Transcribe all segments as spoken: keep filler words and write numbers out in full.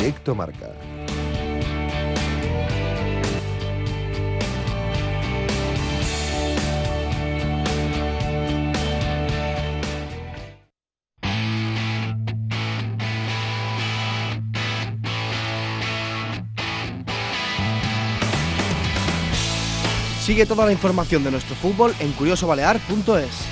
Directo Marca. Sigue toda la información de nuestro fútbol en curioso balear punto es.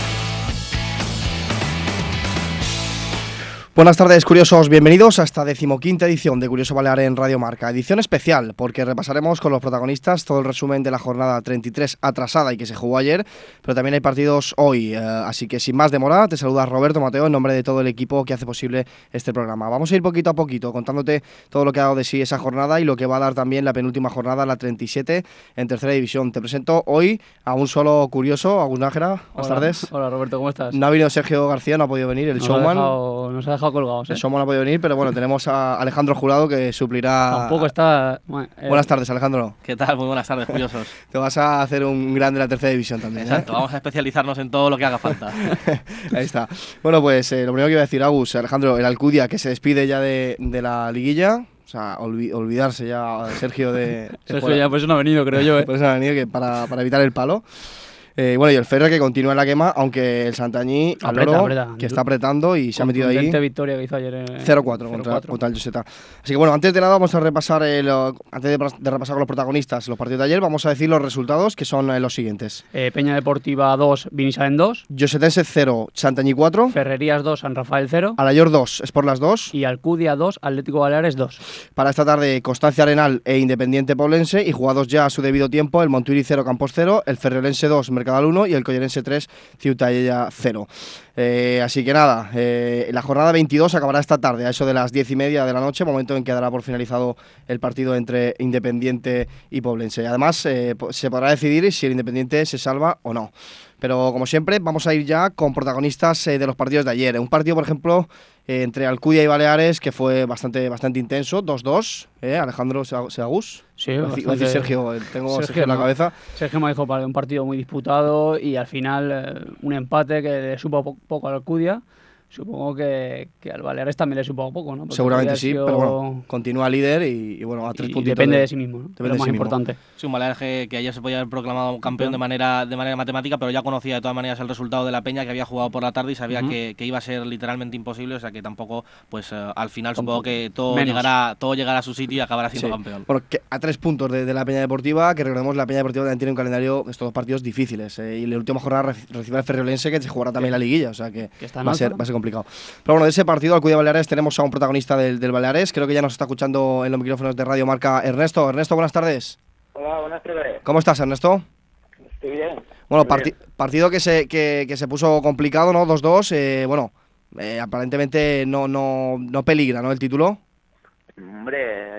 Buenas tardes, curiosos, bienvenidos a esta decimoquinta edición de Curioso Balear en Radio Marca. Edición especial, porque repasaremos con los protagonistas todo el resumen de la jornada treinta y tres atrasada y que se jugó ayer, pero también hay partidos hoy, eh, así que sin más demora, te saluda Roberto Mateo en nombre de todo el equipo que hace posible este programa. Vamos a ir poquito a poquito contándote todo lo que ha dado de sí esa jornada y lo que va a dar también la penúltima jornada, la treinta y siete, en tercera división. Te presento hoy a un solo curioso, Agus Nájera, buenas tardes. Hola Roberto, ¿cómo estás? No ha venido Sergio García, no ha podido venir, el nos showman. Ha dejado, nos ha dejado colgados, ¿eh? El showman no ha podido venir, pero bueno, tenemos a Alejandro Jurado que suplirá... Tampoco está... Bueno, eh... Buenas tardes, Alejandro. ¿Qué tal? Muy buenas tardes, curiosos. Te vas a hacer un grande de la tercera división también, ¿eh? Exacto, vamos a especializarnos en todo lo que haga falta. Ahí está. Bueno, pues eh, lo primero que iba a decir, Agus, Alejandro, el Alcudia que se despide ya de, de la liguilla. O sea, olvi olvidarse ya, Sergio, de... de Sergio fuera. ya por eso no ha venido, creo yo, ¿eh? Por eso no ha venido, que para, para evitar el palo. Eh, bueno, y el Ferrer que continúa en la quema, aunque el Santañí, al Apreta, loro, apreta. que está apretando y se ha metido ahí. Victoria que hizo ayer en cero cuatro contra, contra el Joseta. Así que bueno, antes de nada vamos a repasar, el, antes de, de repasar con los protagonistas los partidos de ayer, vamos a decir los resultados, que son eh, los siguientes. Eh, Peña Deportiva dos, Binisalen dos. Josetense cero, Santañí cuatro. Ferrerías dos, San Rafael cero. Alayor dos, Sporlas dos. Y Alcudia dos, Atlético Baleares dos. Para esta tarde, Constancia Arenal e Independiente Poblense, y jugados ya a su debido tiempo, el Montuiri cero, Campos cero, el Ferriolense dos, Mercadal uno y el Collerense tres, Ciutadella cero. Eh, así que nada, eh, la jornada veintidós acabará esta tarde, a eso de las diez y media de la noche, momento en que dará por finalizado el partido entre Independiente y Poblense. Además, eh, se podrá decidir si el Independiente se salva o no. Pero como siempre, vamos a ir ya con protagonistas eh, de los partidos de ayer. Un partido, por ejemplo, eh, entre Alcudia y Baleares, que fue bastante, bastante intenso, dos dos. ¿eh? Alejandro Seagus. Sí, bastante... decir Sergio, tengo Sergio, Sergio en la no. cabeza. Sergio me dijo para un partido muy disputado y al final eh, un empate que le supo po poco al Alcudia. Supongo que, que al Baleares también le supo poco, ¿no? Porque seguramente sí, sido... pero bueno, continúa líder y, y bueno, a tres y puntitos. Depende de, de sí mismo, ¿no? Depende lo de más sí importante. Mismo. Sí, un Baleares que, que ayer se podía haber proclamado campeón de manera, de manera matemática, pero ya conocía de todas maneras el resultado de la Peña, que había jugado por la tarde y sabía uh-huh. que, que iba a ser literalmente imposible, o sea que tampoco, pues uh, al final supongo que todo llegará, todo llegará a su sitio y acabará siendo sí. campeón. Bueno, que a tres puntos de, de la Peña Deportiva, que recordemos la Peña Deportiva también tiene un calendario de estos dos partidos difíciles, eh, y la última jornada recibe al Ferriolense, que se jugará también sí. la liguilla, o sea que, que va, a ser, va a ser complicado. Pero bueno, de ese partido, Alcudia Baleares, tenemos a un protagonista del, del Baleares, creo que ya nos está escuchando en los micrófonos de Radio Marca Ernesto. Ernesto, buenas tardes. Hola, buenas tardes. ¿Cómo estás, Ernesto? Estoy bien. Bueno, Estoy parti bien. partido que se, que, que se puso complicado, ¿no? dos dos, eh, bueno, eh, aparentemente no, no, no peligra, ¿no? El título. Hombre,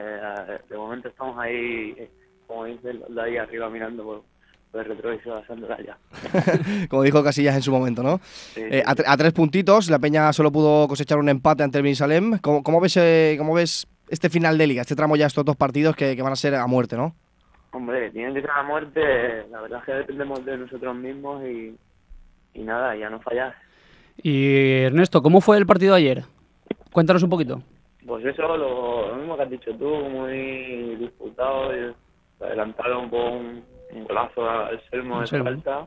de momento estamos ahí, como dice, de ahí arriba mirando por, por el retrovisor, pasándola ya. Como dijo Casillas en su momento, ¿no? Sí, eh, sí, a, a tres puntitos, la Peña solo pudo cosechar un empate ante el Binissalem. ¿Cómo, cómo, ves, eh, ¿Cómo ves este final de liga, este tramo ya, estos dos partidos que, que van a ser a muerte, ¿no? Hombre, tienen que ser a muerte, la verdad es que dependemos de nosotros mismos y, y nada, ya no fallar. Y Ernesto, ¿cómo fue el partido de ayer? Cuéntanos un poquito. Pues eso, lo, lo mismo que has dicho tú, muy disputado, y se adelantaron con un, un golazo al Selmo de falta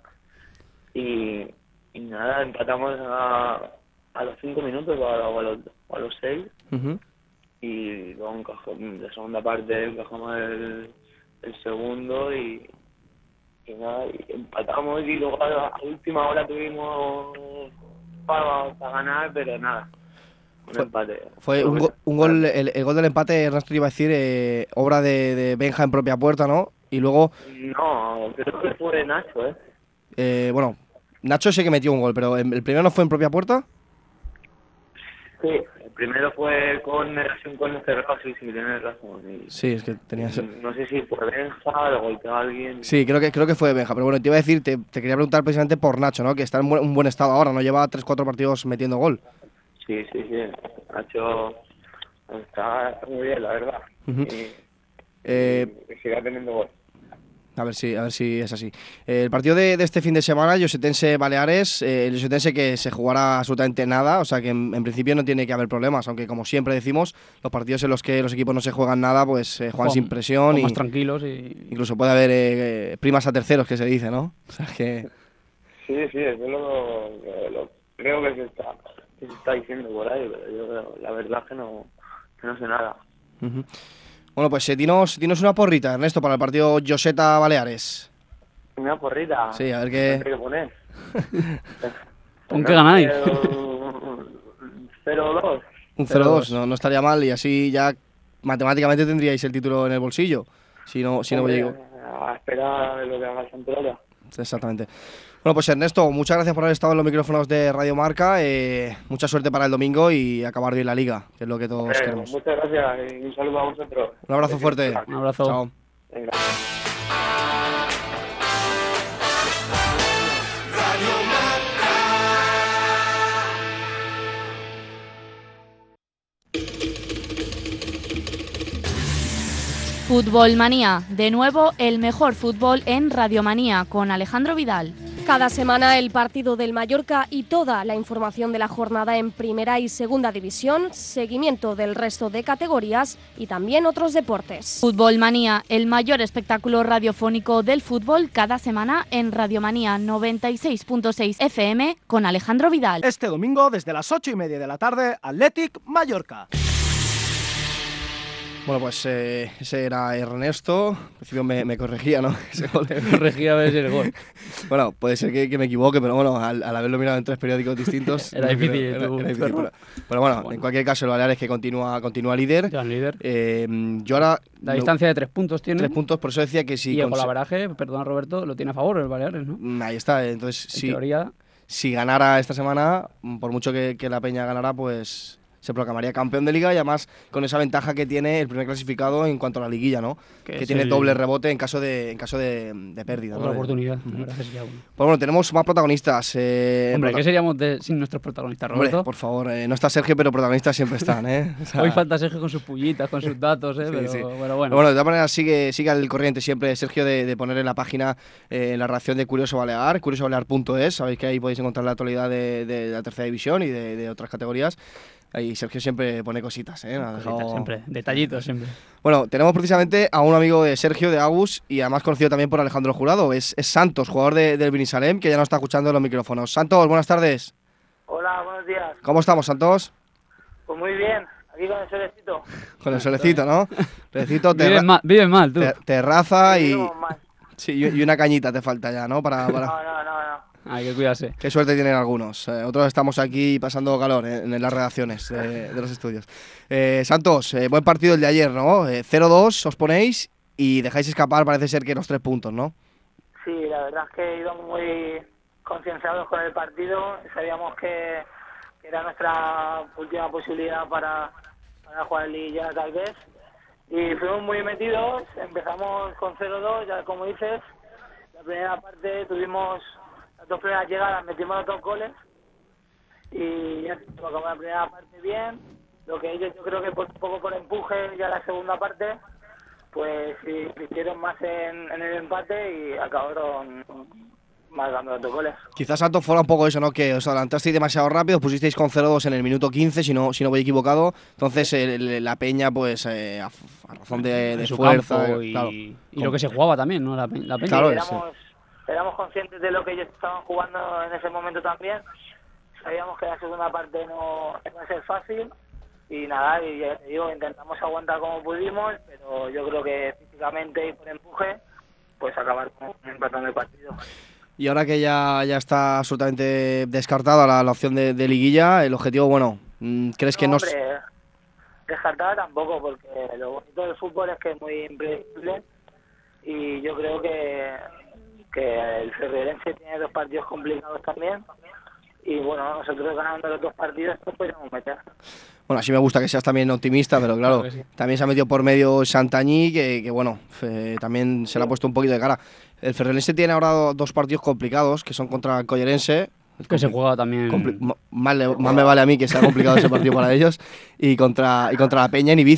y, y nada, empatamos a, a los cinco minutos o a, a los, a los seis uh-huh. y luego en la segunda parte encajamos el, el segundo y, y nada, y empatamos y luego a la última hora tuvimos para, para ganar, pero nada. Un fue, empate. Fue un, go, un gol, el, el gol del empate, Ernesto iba a decir, eh, obra de, de Benja en propia puerta, ¿no? Y luego... No, creo que fue Nacho, ¿eh? eh bueno, Nacho sé que metió un gol, pero ¿el primero no fue en propia puerta? Sí, el primero fue con relación con el cerrado, sí, sí, tienes razón. Y, sí, es que tenías... No sé si fue Benja, lo golpeó a alguien... Sí, creo que creo que fue Benja, pero bueno, te iba a decir, te, te quería preguntar precisamente por Nacho, ¿no? Que está en un buen estado ahora, ¿no? Lleva tres cuatro partidos metiendo gol. Sí, sí, sí. Nacho está muy bien, la verdad. Uh-huh. Y, eh, y siga teniendo gol. A ver si, a ver si es así. Eh, el partido de, de este fin de semana, Llosetense-Baleares, eh, el Llosetense que se jugará absolutamente nada, o sea que en, en principio no tiene que haber problemas, aunque como siempre decimos, los partidos en los que los equipos no se juegan nada, pues eh, juegan Juan, sin presión y más tranquilos y incluso puede haber eh, primas a terceros, que se dice, ¿no? O sea que... Sí, sí, eso es lo, lo, lo creo que se está, que se está diciendo por ahí, pero yo la verdad es que no, que no sé nada. Uh-huh. Bueno, pues eh, dinos, dinos una porrita, Ernesto, para el partido Lloseta-Baleares. Una porrita. Sí, a ver qué... ¿Qué poner? ¿Con qué ganáis? cero dos. Un cero dos, no, no estaría mal y así ya matemáticamente tendríais el título en el bolsillo. Si no, si no me llego. A esperar lo que haga el Santoral. Exactamente. Bueno, pues Ernesto, muchas gracias por haber estado en los micrófonos de Radio Marca. Eh, mucha suerte para el domingo y acabar bien la liga, que es lo que todos eh, queremos. Muchas gracias y un saludo a vosotros. Un abrazo fuerte. Un abrazo. Chao. Venga. Fútbol Manía, de nuevo el mejor fútbol en Radio Manía con Alejandro Vidal. Cada semana el partido del Mallorca y toda la información de la jornada en Primera y Segunda División, seguimiento del resto de categorías y también otros deportes. Fútbol Manía, el mayor espectáculo radiofónico del fútbol cada semana en Radio Manía noventa y seis punto seis F M con Alejandro Vidal. Este domingo desde las ocho y media de la tarde, Athletic Mallorca. Bueno, pues eh, ese era Ernesto. Al principio me, me corregía, ¿no? Ese gol. Me corregía a ver si el gol. Bueno, puede ser que, que me equivoque, pero bueno, al, al haberlo mirado en tres periódicos distintos... Era difícil, Era, tú, era difícil perro. pero, pero bueno, Bueno. en cualquier caso, el Baleares que continúa, continúa líder. Ya el líder. Eh, yo ahora... La me- distancia de tres puntos tiene. Tres puntos, por eso decía que si... y el conse- golaveraje, perdona Roberto, lo tiene a favor el Baleares, ¿no? Mm, Ahí está, entonces En si, teoría, si ganara esta semana, mm, por mucho que, que la Peña ganara, pues se proclamaría campeón de liga y además con esa ventaja que tiene el primer clasificado en cuanto a la liguilla, ¿no? Que Que, es tiene el- doble rebote en caso de en caso de, de pérdida, otra ¿no? De- oportunidad. Ujú. La verdad es que ya, bueno. Pues bueno, tenemos más protagonistas. eh, Hombre, prota- ¿qué seríamos de- sin nuestros protagonistas, Hombre, Roberto? por favor, eh, no está Sergio, pero protagonistas siempre están, ¿eh? O sea, Hoy falta Sergio con sus pullitas, con sus datos, ¿eh? Sí, pero, sí. pero Pero bueno. bueno, de todas maneras sigue, sigue al corriente siempre Sergio de, de poner en la página eh, en la redacción de Curioso Balear, curioso balear punto es, sabéis que ahí podéis encontrar la actualidad de, de la tercera división y de, de otras categorías. Ahí Sergio siempre pone cositas, ¿eh? No ha Cositas dejado- siempre, detallitos siempre. Bueno, tenemos precisamente a un amigo de Sergio, de Agus, y además conocido también por Alejandro Jurado, es, es Santos, jugador de, del Binisalem, que ya nos está escuchando en los micrófonos. Santos, buenas tardes. Hola, buenos días. ¿Cómo estamos, Santos? Pues muy bien, aquí con el solecito. Con el solecito, ¿no? Solecito, terra- Vives mal, vives mal, tú. ter- terraza y, Vivimos mal. sí, y y una cañita te falta ya, ¿no? Para, para... No, no, no, no. Hay que cuidarse. Qué suerte tienen algunos. Eh, otros estamos aquí pasando calor eh, en las redacciones de, de los estudios. Eh, Santos, eh, buen partido el de ayer, ¿no? Eh, cero dos os ponéis y dejáis escapar, parece ser que los tres puntos, ¿no? Sí, la verdad es que íbamos muy concienciados con el partido. Sabíamos que, que era nuestra última posibilidad para, para jugar en liguilla tal vez. Y fuimos muy metidos. Empezamos con cero dos, ya como dices. La primera parte tuvimos las dos primeras llegadas, metimos los dos goles. Y ya acabamos la primera parte bien. Lo que ellos yo creo que por, un poco por empuje ya la segunda parte, pues sí, hicieron más en, en el empate y acabaron marcando los dos goles. Quizás Santos fuera un poco eso, ¿no? Que os adelantasteis demasiado rápido, os pusisteis con cero dos en el minuto quince, si no, si no voy equivocado. Entonces el- la Peña, pues eh, a, a razón de, En de su fuerza... campo y, claro. y lo que se jugaba también, ¿no? La, pe- la peña. Claro, éramos, éramos conscientes de lo que ellos estaban jugando en ese momento también. Sabíamos que la segunda parte no iba a ser fácil y nada, y ya te digo, intentamos aguantar como pudimos, pero yo creo que físicamente y por empuje, pues acabar empatando el partido. Y ahora que ya, ya está absolutamente descartada la, la opción de, de liguilla, el objetivo, bueno, mm, ¿crees que no...? s- hombre, descartada tampoco, porque lo bonito del fútbol es que es muy impredecible y yo creo que, que el Ferrolense tiene dos partidos complicados también y bueno, nosotros ganando los dos partidos nos podemos meter. Bueno, así me gusta que seas también optimista, pero claro, Claro que sí. también se ha metido por medio Santañí, que, que bueno, eh, también se le ha puesto un poquito de cara. El Ferrolense tiene ahora do- dos partidos complicados, que son contra el Collerense. Que se juega también. Compli- ma- más, le- más me vale a mí que sea complicado ese partido para ellos. Y contra, y contra la Peña en Ibiza,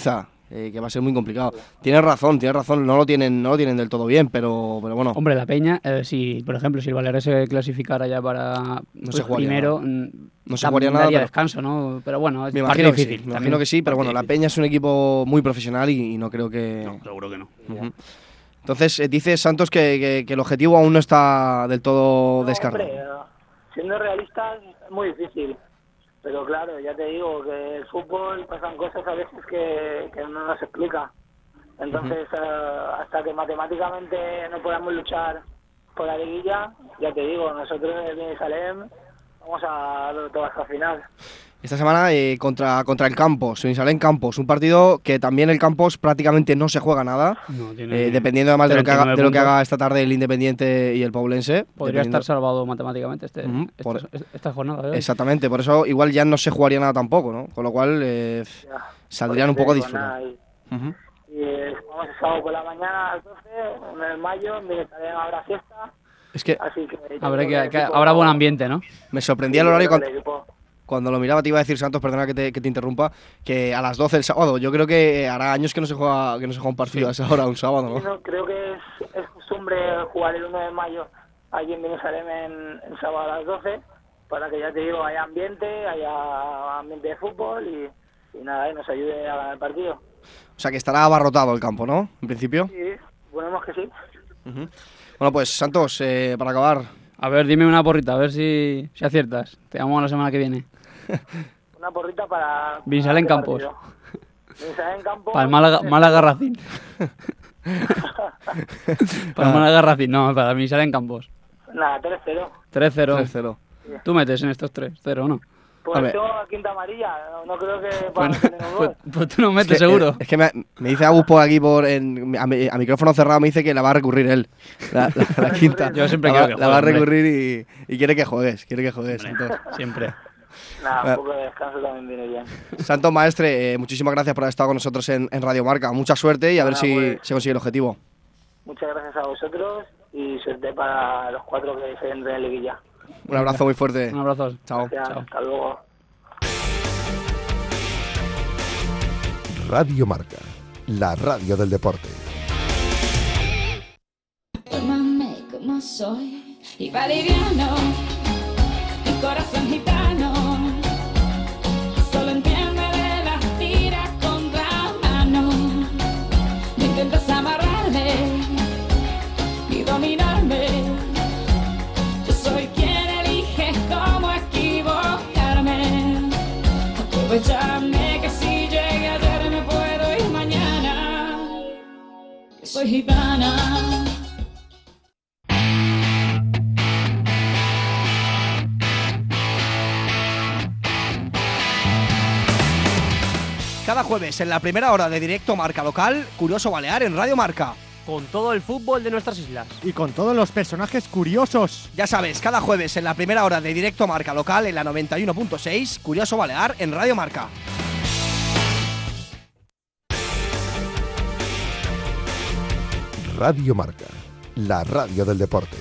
eh, que va a ser muy complicado. Tienes razón, tienes razón, no lo tienen, no lo tienen del todo bien, pero, pero bueno. Hombre, la Peña, eh, si por ejemplo, si el Baleares se clasificara ya para no pues, se jugaría primero, nada. no se da, jugaría nada, daría pero... descanso, ¿no? Pero bueno, es me imagino que difícil. sí, me imagino que sí, pero bueno, la Peña es un equipo muy profesional y, y no creo que... No, seguro que no. Uh-huh. Entonces, eh, dice Santos que, que, que el objetivo aún no está del todo no, descartado. Hombre, siendo realistas es muy difícil, pero claro, ya te digo que el fútbol pasan cosas a veces que, que no nos explica. Entonces, uh-huh. uh, hasta que matemáticamente no podamos luchar por la liguilla, ya te digo, nosotros en el Salem vamos a darlo todo hasta el final. Esta semana eh, contra, contra el Campos, Binissalem Campos, un partido que también el Campos prácticamente no se juega nada, no, eh, dependiendo además de lo, que haga, de lo que haga esta tarde el Independiente y el Poblense. Podría estar salvado matemáticamente este, uh-huh, este, por, esta jornada. ¿eh? Exactamente, por eso igual ya no se jugaría nada tampoco, ¿no? Con lo cual eh, ya, saldrían un poco a disfrutar. Y, uh-huh. y eh, vamos el sábado por la mañana a las doce, en el mayo, en Binissalem habrá fiesta. Es que, así que, habrá, que, que, que habrá buen ambiente, ¿no? Me sorprendía el horario cuando... Cuando lo miraba te iba a decir, Santos, perdona que te, que te interrumpa, que a las doce el sábado, yo creo que hará años que no se juega que no se juega un partido sí. a esa hora, un sábado, ¿no? no creo que es, es costumbre jugar el uno de mayo allí en Binissalem en, en sábado a las doce, para que ya te digo, haya ambiente, haya ambiente de fútbol y, y nada, y nos ayude a ganar el partido. O sea que estará abarrotado el campo, ¿no? En principio. Sí, suponemos que sí. Uh-huh. Bueno, pues Santos, eh, para acabar... A ver, dime una porrita, a ver si, si aciertas. Te llamo la semana que viene. Una porrita para... Binissalem Campos. Binissalem Campos... Para el Málaga, Málaga Racing. Para el Málaga Racing, no, para el Binissalem Campos. Nada, tres cero. tres cero. tres cero. Tú metes en estos tres, cero, ¿no? Pues tengo quinta amarilla, no, no creo que para pues, tener un gol. Pues, pues tú no metes, es que, seguro. Eh, es que me, me dice Agus por aquí, por en, a, a micrófono cerrado, me dice que la va a recurrir él. La, la, la quinta. Yo siempre la, quiero que La va a juegue, recurrir y, y quiere que juegues, quiere que juegues. Hombre, siempre. Nada, un poco de descanso también viene bien. Santos Maestre, eh, muchísimas gracias por haber estado con nosotros en, en Radio Marca. Mucha suerte y a bueno, ver si pues, se consigue el objetivo. Muchas gracias a vosotros y suerte para los cuatro que se entren en liguilla. Un abrazo muy fuerte. Un abrazo. Chao. Gracias, Chao. Hasta luego. Radio Marca, la radio del deporte. Tómame como soy y valeriano, mi corazón gitano, solo entiende de las tiras contra mano. Me intentas amarrarme y dominarme. Yo soy quien elige cómo equivocarme. Aprovecharme que si llegué ayer me puedo ir mañana. Que soy gitana. Cada jueves en la primera hora de Directo Marca Local, Curioso Balear en Radio Marca. Con todo el fútbol de nuestras islas. Y con todos los personajes curiosos. Ya sabes, cada jueves en la primera hora de Directo Marca Local en la noventa y uno punto seis, Curioso Balear en Radio Marca. Radio Marca, la radio del deporte.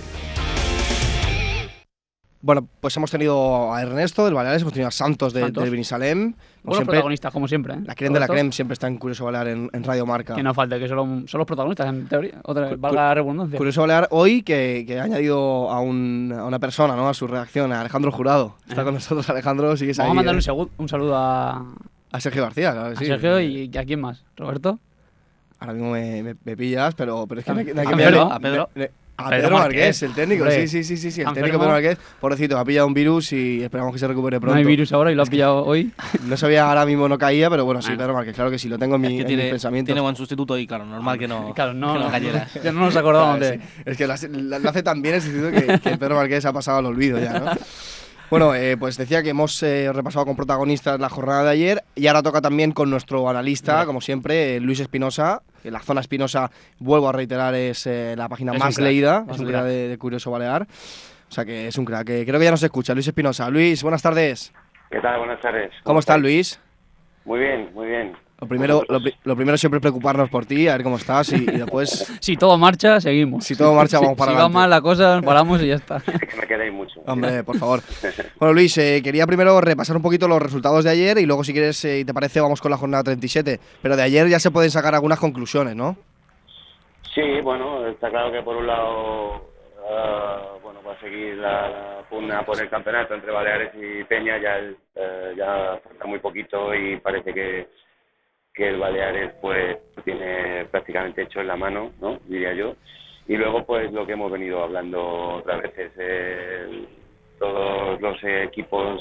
Bueno, pues hemos tenido a Ernesto del Baleares, hemos tenido a Santos, de, Santos. del Binissalem. Buenos protagonistas, como siempre. ¿eh? La creme de la creme siempre está en Curioso Balear en, en Radio Marca. Que no falta, que son, son los protagonistas, en teoría. Otra vez, valga la redundancia. Curioso Balear hoy que, que ha añadido a, un, a una persona, ¿no? A su redacción, a Alejandro Jurado. Está eh. con nosotros Alejandro, sigues Vamos ahí. a mandarle eh. un, un saludo a... A Sergio García, claro que a sí. Sergio y, y a quién más, ¿Roberto? Ahora mismo me, me, me pillas, pero, pero es que no hay, no hay a que Pedro, a Pedro. Me, me, A A Pedro, Pedro Marqués, Marqués, el técnico, hombre. sí, sí, sí, sí, sí, el ¿Enfermo? técnico Pedro Marqués, pobrecito, ha pillado un virus y esperamos que se recupere pronto. No hay virus ahora y lo ha pillado hoy. No sabía, ahora mismo no caía, pero bueno, sí, bueno. Pedro Marqués, claro que sí, lo tengo en, mi, es que en tiene, mis pensamientos. Tiene buen sustituto y claro, normal que no, claro, no, que no, no cayeras. Ya no nos acordamos claro, de... Sí. Es que lo hace, lo hace tan bien el sustituto que, que Pedro Marqués ha pasado al olvido ya, ¿no? Bueno, eh, pues decía que hemos eh, repasado con protagonistas la jornada de ayer y ahora toca también con nuestro analista, sí. como siempre, eh, Luis Espinosa. La Zona Espinosa, vuelvo a reiterar, es eh, la página es más leída, más leída de, de Curioso Balear. O sea que es un crack, que creo que ya nos escucha, Luis Espinosa. Luis, buenas tardes. ¿Qué tal? Buenas tardes. ¿Cómo, ¿Cómo estás, Luis? Muy bien, muy bien. Lo primero, lo, lo primero siempre es preocuparnos por ti, a ver cómo estás y, y después... Si todo marcha, seguimos. Si todo marcha, vamos para si, adelante. Si va mal la cosa, paramos y ya está. Que me quedéis mucho. Hombre, por favor. Bueno, Luis, eh, quería primero repasar un poquito los resultados de ayer y luego, si quieres, y eh, te parece, vamos con la jornada treinta y siete. Pero de ayer ya se pueden sacar algunas conclusiones, ¿no? Sí, bueno, está claro que por un lado, uh, bueno, va a seguir la, la pugna por el campeonato entre Baleares y Peña, ya, el, uh, ya falta muy poquito y parece que, que el Baleares pues tiene prácticamente hecho en la mano, ¿no? Diría yo. Y luego pues lo que hemos venido hablando otras veces, eh, todos los equipos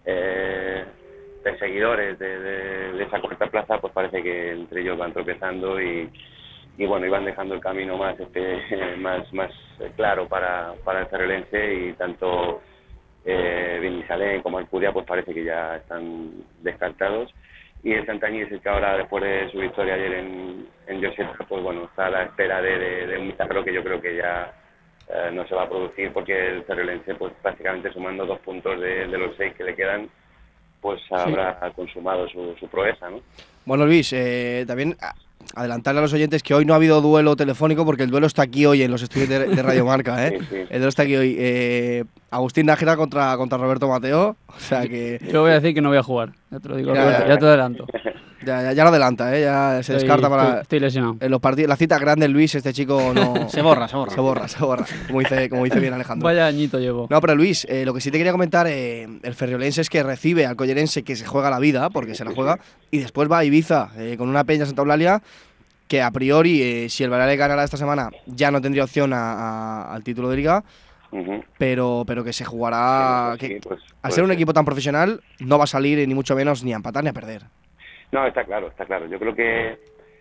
eh, perseguidores de, de, de esa cuarta plaza, pues parece que entre ellos van tropezando y y bueno, iban dejando el camino más este, más más claro para, para el ferrolense y tanto eh, Binissalén como Alcudia pues parece que ya están descartados y el Santañí es el que ahora después de su victoria ayer en, en Lloseta pues bueno, está a la espera de, de, de un milagro que yo creo que ya eh, no se va a producir porque el ferrolense pues prácticamente sumando dos puntos de, de los seis que le quedan pues habrá sí. consumado su, su proeza, ¿no? Bueno, Luis, eh, también adelantarle a los oyentes que hoy no ha habido duelo telefónico porque el duelo está aquí hoy en los estudios de, de Radio Marca, ¿eh? Sí, sí. El duelo está aquí hoy. Eh, Agustín Nájera contra, contra Roberto Mateo, o sea que... Yo voy a decir que no voy a jugar, ya te lo digo, ya, ya, ya te adelanto. Ya, ya, ya lo adelanta, ¿eh? Ya se estoy, descarta para... Estoy, estoy lesionado. En los partidos, la cita grande, Luis, este chico no... se borra, se borra. Se borra, se borra, como dice, como dice bien Alejandro. Vaya añito llevo. No, pero Luis, eh, lo que sí te quería comentar, eh, el ferriolense es que recibe al collerense que se juega la vida, porque se la juega, y después va a Ibiza eh, con una Peña Santa Eulalia que a priori, eh, si el Baleares ganara esta semana, ya no tendría opción a, a, al título de Liga. Uh-huh. pero, pero que se jugará... Sí, que, sí, pues, al ser un ser. equipo tan profesional, no va a salir ni mucho menos ni a empatar ni a perder. No, está claro, está claro. Yo creo que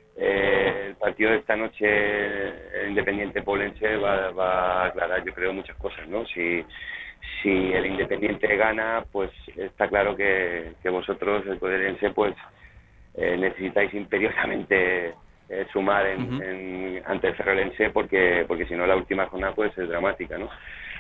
eh, el partido de esta noche, el Independiente Poblense, va, va a aclarar, yo creo, muchas cosas, ¿no? Si, si el Independiente gana, pues está claro que, que vosotros, el Coderense, pues eh, necesitáis imperiosamente eh, sumar en, uh-huh. en, ante el Ferrolense, porque, porque si no la última jornada puede ser dramática, ¿no?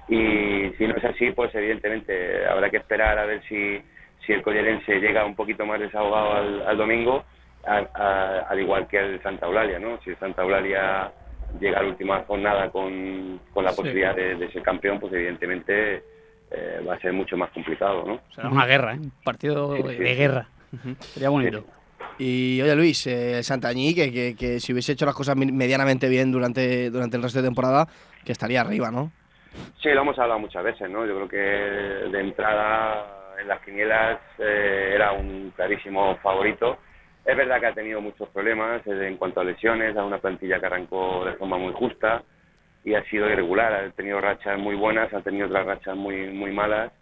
Y si no es así, pues evidentemente habrá que esperar a ver si, si el collerense llega un poquito más desahogado al, al domingo, a, a, al igual que el Santa Eulalia, ¿no? Si el Santa Eulalia llega a la última jornada con, con la sí. posibilidad de, de ser campeón, pues evidentemente eh, va a ser mucho más complicado, ¿no? Será una guerra, ¿eh? Un partido sí, sí. de guerra. Uh-huh. Sería bonito. Sí. Y oye Luis, eh, Santañí, que, que, que si hubiese hecho las cosas medianamente bien durante, durante el resto de temporada, que estaría arriba, ¿no? Sí, lo hemos hablado muchas veces, ¿no? Yo creo que de entrada en las quinielas eh, era un clarísimo favorito. Es verdad que ha tenido muchos problemas eh, en cuanto a lesiones, a una plantilla que arrancó de forma muy justa y ha sido irregular. Ha tenido rachas muy buenas, ha tenido otras rachas muy muy malas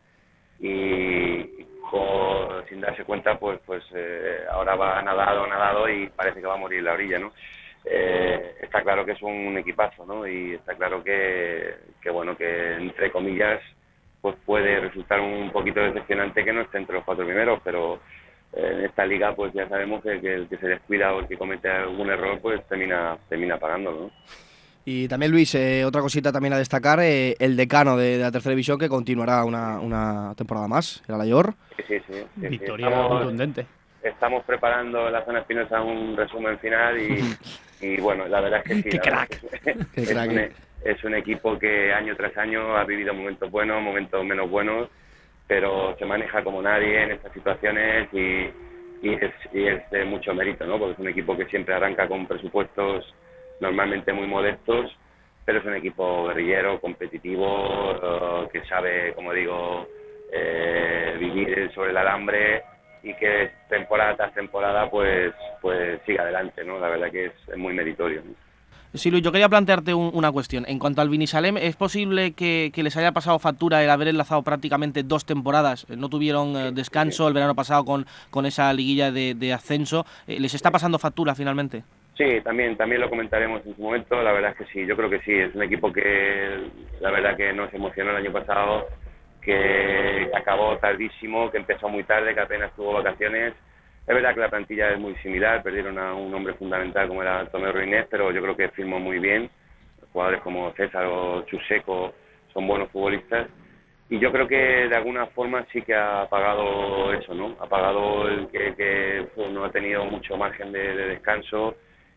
y con, sin darse cuenta, pues pues eh, ahora va nadado, nadado y parece que va a morir en la orilla, ¿no? Eh, está claro que es un equipazo, ¿no? Y está claro que, que bueno, que entre comillas pues puede resultar un poquito decepcionante que no esté entre los cuatro primeros, pero eh, en esta liga pues ya sabemos que, que el que se descuida o el que comete algún error pues termina termina pagándolo, ¿no? Y también, Luis, eh, otra cosita también a destacar, eh, el decano de, de la tercera división que continuará una, una temporada más, el Alayor. Sí, sí, sí. sí Victoria sí. Estamos, contundente. Estamos preparando en la zona espinosa un resumen final y, y bueno, la verdad es que sí. ¡Qué crack! Es, Qué es, crack. Un, es un equipo que año tras año ha vivido momentos buenos, momentos menos buenos, pero se maneja como nadie en estas situaciones y, y, es, y es de mucho mérito, ¿no? Porque es un equipo que siempre arranca con presupuestos normalmente muy modestos, pero es un equipo guerrillero, competitivo, uh, que sabe, como digo, eh, vivir sobre el alambre y que temporada tras temporada pues pues sigue adelante, ¿no? La verdad que es, es muy meritorio, ¿no? Sí, Luis, yo quería plantearte un, una cuestión. En cuanto al Binissalem, ¿es posible que, que les haya pasado factura el haber enlazado prácticamente dos temporadas? No tuvieron eh, descanso el verano pasado con, con esa liguilla de, de ascenso. Eh, ¿Les está pasando factura finalmente? Sí, también también lo comentaremos en su momento. La verdad es que sí, yo creo que sí. Es un equipo que la verdad que nos emocionó el año pasado, que acabó tardísimo, que empezó muy tarde, que apenas tuvo vacaciones. Es verdad que la plantilla es muy similar, perdieron a un hombre fundamental como era Tomeu Ruinés, pero yo creo que firmó muy bien. Jugadores como César o Chuseco son buenos futbolistas y yo creo que de alguna forma sí que ha pagado eso, ¿no? Ha pagado el que, que pues, no ha tenido mucho margen de, de descanso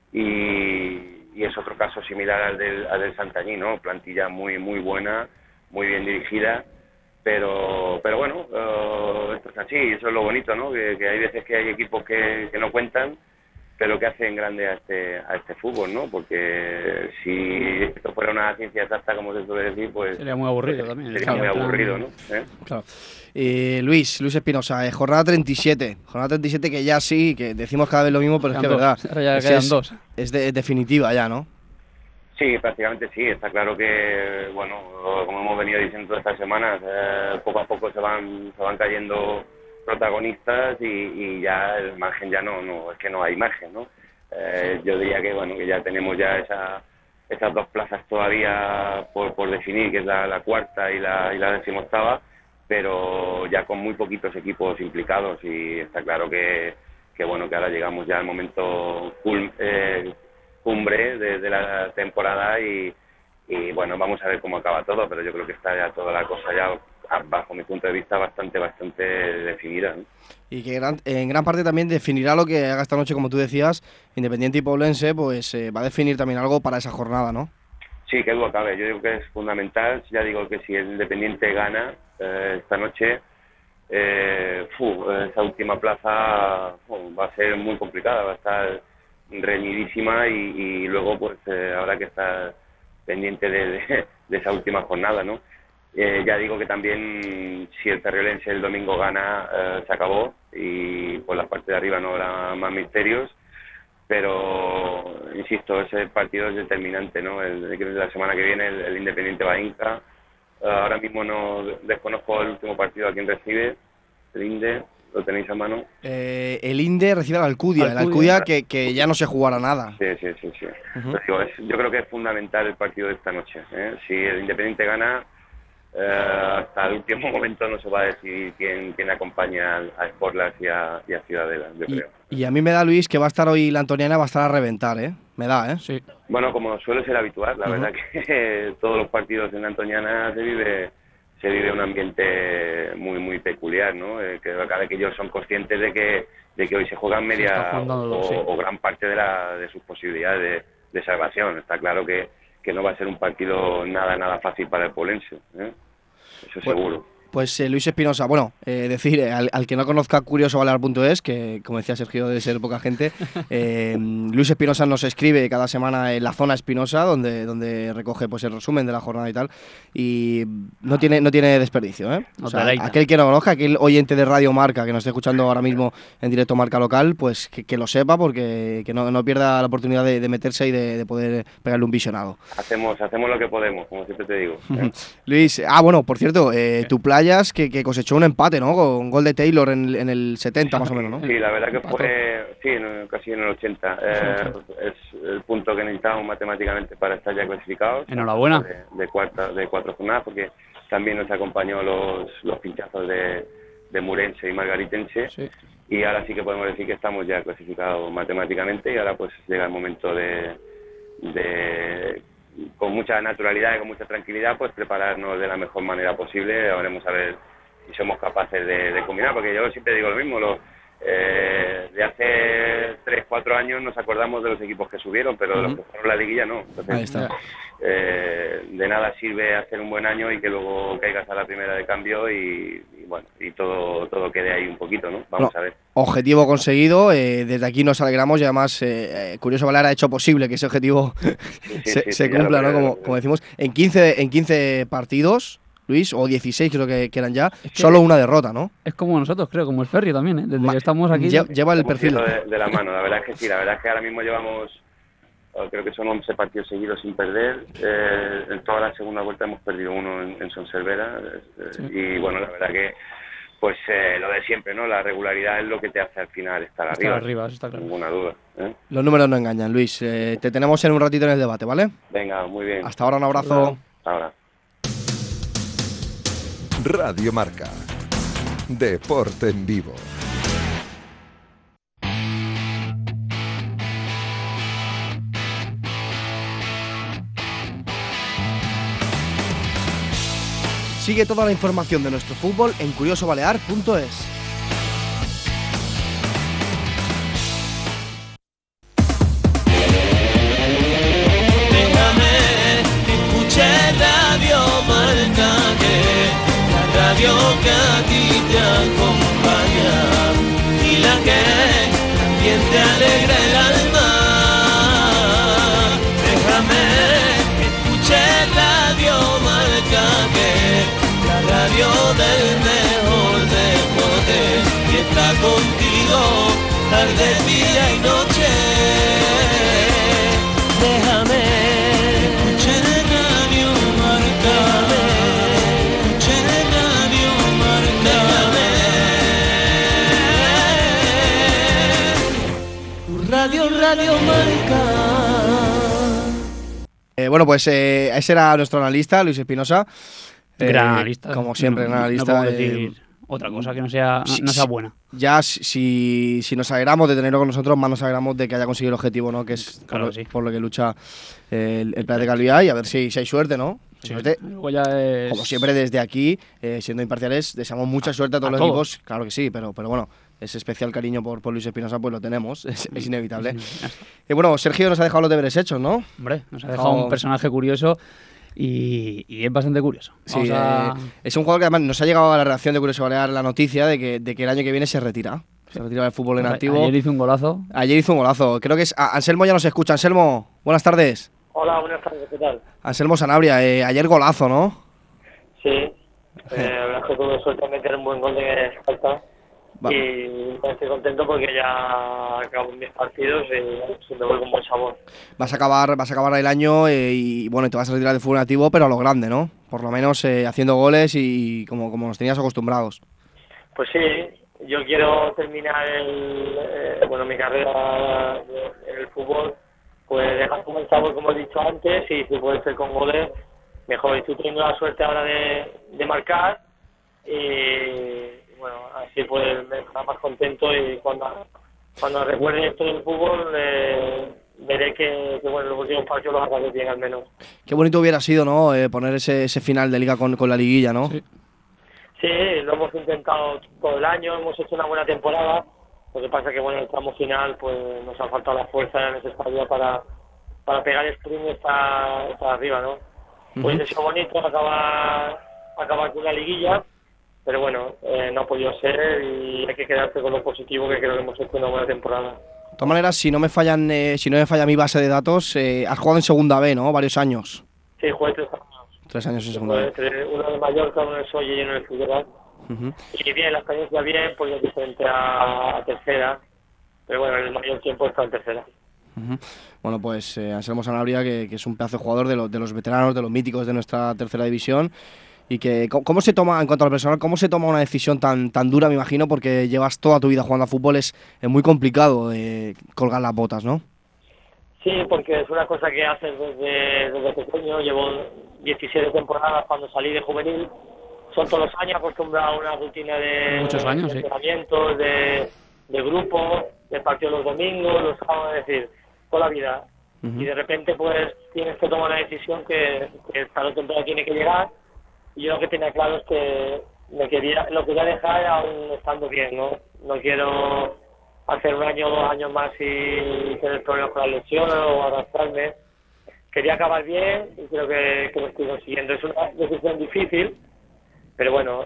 y, y es otro caso similar al del, al del Santañí, ¿no? Plantilla muy muy buena, muy bien dirigida, pero pero bueno, uh, esto es así, eso es lo bonito, ¿no? Que, que hay veces que hay equipos que, que no cuentan, pero que hacen grande a este a este fútbol, ¿no? Porque si esto fuera una ciencia exacta, como se suele decir, pues... Sería muy aburrido también. Sería muy aburrido, ¿no? ¿Eh? Claro. Eh, Luis, Luis Espinosa, eh, jornada treinta y siete. Jornada treinta y siete que ya sí, que decimos cada vez lo mismo, pero quedan es que es verdad. Ahora ya es, quedan es, dos. Es de, definitiva ya, ¿no? Sí, prácticamente sí. Está claro que, bueno, como hemos venido diciendo todas estas semanas, eh, poco a poco se van se van cayendo protagonistas y, y ya el margen ya no, no, es que no hay margen, ¿no? Eh, yo diría que bueno que ya tenemos ya esa, esas dos plazas todavía por, por definir, que es la, la cuarta y la, y la decimoctava, pero ya con muy poquitos equipos implicados y está claro que, que bueno que ahora llegamos ya al momento cul, eh, cumbre de, de la temporada y, y bueno, vamos a ver cómo acaba todo, pero yo creo que está ya toda la cosa ya bajo mi punto de vista bastante bastante definida, ¿no? Y que gran, en gran parte también definirá lo que haga esta noche, como tú decías, Independiente y Poblense, pues eh, va a definir también algo para esa jornada, ¿no? Sí, que duda cabe, yo digo que es fundamental, ya digo que si el Independiente gana eh, esta noche, eh, fu, esa última plaza fu, va a ser muy complicada, va a estar reñidísima y, y luego pues eh, habrá que estar pendiente de, de, de esa última jornada, ¿no? Eh, ya digo que también si el Ferriolense el domingo gana, eh, se acabó y por la parte de arriba no habrá más misterios, pero insisto, ese partido es determinante, ¿no? El, el, la semana que viene el, el Independiente va a Inca, uh, ahora mismo no desconozco el último partido a quién recibe, el Inde, ¿lo tenéis a mano? Eh, el Inde recibe al Alcudia, Alcudia. el Alcudia que, que ya no se jugará nada. Sí, sí, sí, sí. Uh-huh. Digo, es, yo creo que es fundamental el partido de esta noche, ¿eh? Si el Independiente gana, Uh, hasta el último momento no se va a decidir quién, quién acompaña a Sportlas y a, y a Ciudadela, yo y, creo. Y a mí me da, Luis, que va a estar hoy la Antoniana, va a estar a reventar, ¿eh? Me da, ¿eh? Sí. Bueno, como suele ser habitual, la uh-huh. verdad que todos los partidos en la Antoniana se vive se vive un ambiente muy muy peculiar, ¿no? Eh, que cada vez que ellos son conscientes de que de que hoy se juegan media o, sí. o gran parte de, la, de sus posibilidades de, de salvación. Está claro que que no va a ser un partido nada nada fácil para el Poblense, ¿eh? Eso pues, seguro. Pues eh, Luis Espinosa, bueno, eh, decir, eh, al, al que no conozca curioso balear punto es, que como decía Sergio debe ser poca gente, eh, Luis Espinosa nos escribe cada semana en la zona Espinosa, donde donde recoge pues el resumen de la jornada y tal, y no tiene no tiene desperdicio, ¿eh? O sea, aquel que no conozca, aquel oyente de Radio Marca que nos esté escuchando ahora mismo en directo Marca Local, pues que, que lo sepa, porque que no, no pierda la oportunidad de, de meterse y de, de poder pegarle un visionado. Hacemos hacemos lo que podemos, como siempre te digo, ¿eh? Luis, ah bueno, por cierto, eh, tu playa Que, que cosechó un empate, ¿no? Con gol de Taylor en, en el setenta más o menos, ¿no? Sí, la verdad que fue, sí, en, casi en el ochenta. Eh, es el punto que necesitábamos matemáticamente para estar ya clasificados. Enhorabuena. De, de, cuarta, de cuatro jornadas, porque también nos acompañó los, los pinchazos de, de Murense y Margaritense. Sí. Y ahora sí que podemos decir que estamos ya clasificados matemáticamente y ahora pues llega el momento de... de con mucha naturalidad y con mucha tranquilidad, pues prepararnos de la mejor manera posible. Veremos a ver si somos capaces de, de combinar, porque yo siempre digo lo mismo, lo, eh, de hace tres, cuatro años nos acordamos de los equipos que subieron, pero uh-huh. de los que fueron la liguilla no. Entonces, ahí está. Eh, de nada sirve hacer un buen año y que luego caigas a la primera de cambio y, y bueno, y todo todo quede ahí un poquito, ¿no? Vamos no, a ver. Objetivo conseguido, eh, desde aquí nos alegramos y además eh, Curioso Balear ha hecho posible que ese objetivo sí, sí, se, sí, se sí, cumpla, ¿no? Como, como decimos, en quince, en quince partidos, Luis, o dieciséis creo que, que eran ya, es que solo una derrota, ¿no? Es como nosotros, creo, como el Ferri también, ¿eh? Desde Ma, que estamos aquí. Lleva, lleva el perfil. De, de la mano, la verdad es que sí, la verdad es que ahora mismo llevamos... Creo que son once partidos seguidos sin perder. Eh, en toda la segunda vuelta hemos perdido uno en, en Son Servera. Eh, sí. Y bueno, la verdad que, pues eh, lo de siempre, ¿no? La regularidad es lo que te hace al final estar, estar arriba. arriba, eso está claro. Ninguna duda, ¿eh? Los números no engañan, Luis. Eh, te tenemos en un ratito en el debate, ¿vale? Venga, muy bien. Hasta ahora, un abrazo. Hasta ahora. Radio Marca. Deporte en vivo. Sigue toda la información de nuestro fútbol en curioso balear punto es. Radio Marca, que la radio que a ti te acompaña y la que también te alegra el alma. Déjame que escuche Radio Marca, que la radio del mejor deporte y está contigo tarde, día y noche. Déjame que escuche Radio Marca, escuche Radio Marca, tu radio, Radio Marca. Eh, bueno, pues eh, ese era nuestro analista, Luis Espinosa. Eh, Gran analista. Como siempre, no, gran analista. No puedo eh, decir otra cosa que no sea, no, no sea buena. Ya, si, si nos alegramos de tenerlo con nosotros, más nos alegramos de que haya conseguido el objetivo, ¿no? Que es Claro por, que sí. por lo que lucha el, el Prat de Calviá, y a ver si, si hay suerte, ¿no? Sí. Suerte. Luego ya es... Como siempre, desde aquí, eh, siendo imparciales, deseamos mucha suerte a todos a los todos. equipos. Claro que sí, pero, pero bueno, ese especial cariño por, por Luis Espinosa, pues lo tenemos, es, es inevitable. Sí, Y bueno, Sergio nos ha dejado los deberes hechos, ¿no? Hombre, nos ha dejado un personaje curioso y, y es bastante curioso. Sí, Vamos a... eh, es un jugador que además nos ha llegado a la redacción de Curioso Balear la noticia de que, de que el año que viene se retira. Se retira del fútbol en activo. Ayer hizo un golazo. Ayer hizo un golazo. Creo que es. a- Anselmo ya nos escucha. Anselmo, buenas tardes. Hola, buenas tardes, ¿qué tal? Anselmo Sanabria, eh, ayer golazo, ¿no? Sí, eh, la verdad es que tuve suerte de meter un buen gol de falta Va. y estoy contento porque ya acabo mis partidos y se me voy con buen sabor. Vas a acabar, vas a acabar el año eh, y bueno, te vas a retirar del fútbol en activo, pero a lo grande, ¿no? Por lo menos eh, haciendo goles y como, como nos tenías acostumbrados. Pues sí, yo quiero terminar el, eh, bueno, mi carrera en el fútbol, pues dejar como el sabor, como he dicho antes, y si puede ser con goles, mejor. Y estoy teniendo la suerte ahora de, de marcar y bueno, así pues me estará más contento y cuando, cuando recuerde esto del fútbol eh, veré que, que bueno, los últimos partidos los acabé bien al menos. Qué bonito hubiera sido, ¿no? Eh, poner ese, ese final de liga con, con la liguilla, ¿no? Sí. Sí, lo hemos intentado todo el año, hemos hecho una buena temporada. Lo que pasa es que bueno, en el tramo final pues nos ha faltado la fuerza necesaria para, para pegar el sprint hasta, hasta arriba, ¿no? Pues Ujú. ha sido bonito acabar, acabar con la liguilla, pero bueno, eh, no ha podido ser y hay que quedarse con lo positivo, que creo que hemos hecho una buena temporada. De todas maneras, si no me fallan, eh, si no me falla mi base de datos, eh, has jugado en segunda B, ¿no? Varios años. Sí, jugué tres años. Tres años en segunda Jugué B. entre- uno en Mallorca, uno en Solle y uno en Figueras. Ujú. Y bien, la experiencia bien, pues es diferente a, a tercera, pero bueno, en el mayor tiempo está en tercera. Ujú. Bueno, pues eh, Anselmo Sanabria, que, que es un pedazo de jugador de, los de los veteranos, de los míticos de nuestra tercera división. Y que, ¿cómo, cómo se toma, en cuanto al personal, cómo se toma una decisión tan, tan dura, me imagino, porque llevas toda tu vida jugando a fútbol, es, es muy complicado eh, colgar las botas, ¿no? Sí, porque es una cosa que haces desde, desde pequeño. Llevo diecisiete temporadas cuando salí de juvenil. Son todos los años acostumbrado a una rutina de, Muchos años, de sí. entrenamientos, de, de grupo, de partidos los domingos, los sábados, es decir, toda la vida. Y de repente pues tienes que tomar una decisión que, que tarde o temprano tiene que llegar. Y yo lo que tenía claro es que me quería, lo quería dejar aún estando bien, ¿no? No quiero hacer un año o dos años más y tener problemas con la lesión o arrastrarme. Quería acabar bien y creo que, que lo estoy consiguiendo. Es una decisión difícil, pero bueno,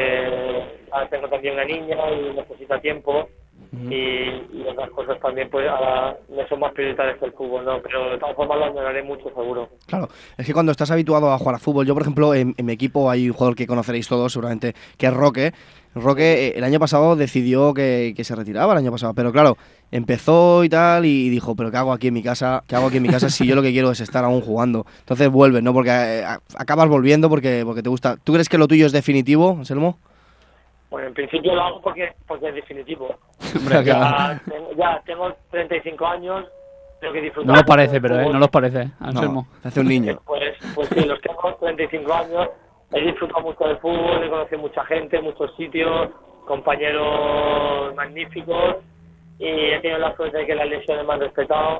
eh, ahora tengo también una niña y necesita tiempo. Y, y otras cosas también pues ahora me son más prioritarias que el fútbol, ¿no? Pero de todas formas lo añoraré mucho, seguro. Claro, es que cuando estás habituado a jugar a fútbol, yo por ejemplo en, en mi equipo hay un jugador que conoceréis todos seguramente, que es Roque. Roque eh, el año pasado decidió que, que se retiraba el año pasado, pero claro, empezó y tal y dijo, pero ¿qué hago aquí en mi casa? ¿Qué hago aquí en mi casa si yo lo que quiero es estar aún jugando? Entonces vuelves, ¿no? Porque eh, a- acabas volviendo porque, porque te gusta. ¿Tú crees que lo tuyo es definitivo, Anselmo? Bueno, en principio lo hago porque, porque es definitivo. Hombre, ya, tengo, ya tengo treinta y cinco años, tengo que disfrutar. No lo mucho parece, del pero eh, fútbol. no los parece, eh, Anselmo. te hace un niño. Pues, pues sí, los tengo treinta y cinco años, he disfrutado mucho del fútbol, he conocido mucha gente, muchos sitios, compañeros magníficos y he tenido la suerte de que las lesiones me han respetado.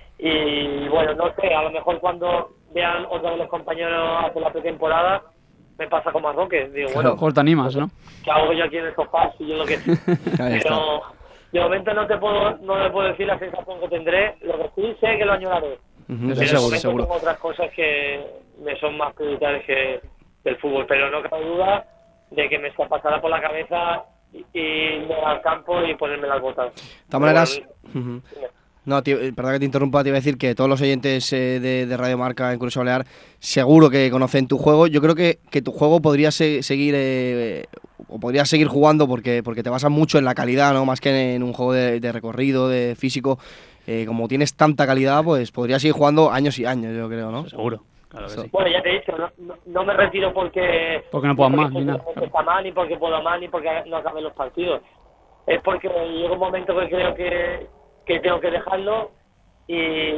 Y bueno, no sé, a lo mejor cuando vean otra de los compañeros hacer la pretemporada, me pasa con Marroque. Digo, Claro, bueno, mejor te animas, ¿no? ¿qué hago yo aquí en el sofá? Si yo lo que... Ahí está. Pero de momento no te puedo no te puedo decir la sensación que tendré. Lo que sí sé que lo añoraré. Ujú, Pero sí, de seguro, momento seguro. tengo otras cosas que me son más prioritarias que, que el fútbol. Pero no cabe duda de que me se pasará por la cabeza y, y irme al campo y ponerme las botas. De todas Pero maneras, bueno, ujú. No, tío, eh, perdón que te interrumpa, te iba a decir que todos los oyentes eh, de, de Radio Marca en Curioso Balear seguro que conocen tu juego. Yo creo que, que tu juego podría se- seguir eh, o podría seguir jugando porque, porque te basas mucho en la calidad, ¿no? Más que en un juego de, de recorrido, de físico. Eh, como tienes tanta calidad, pues podrías seguir jugando años y años, yo creo, ¿no? Seguro, claro que Eso. sí. Bueno, ya te he dicho, no, no, no me retiro porque... Porque no puedas porque más, ni nada, físicamente está mal, ni porque puedo más, ni porque no acaben los partidos. Es porque llega un momento que creo que, que tengo que dejarlo y,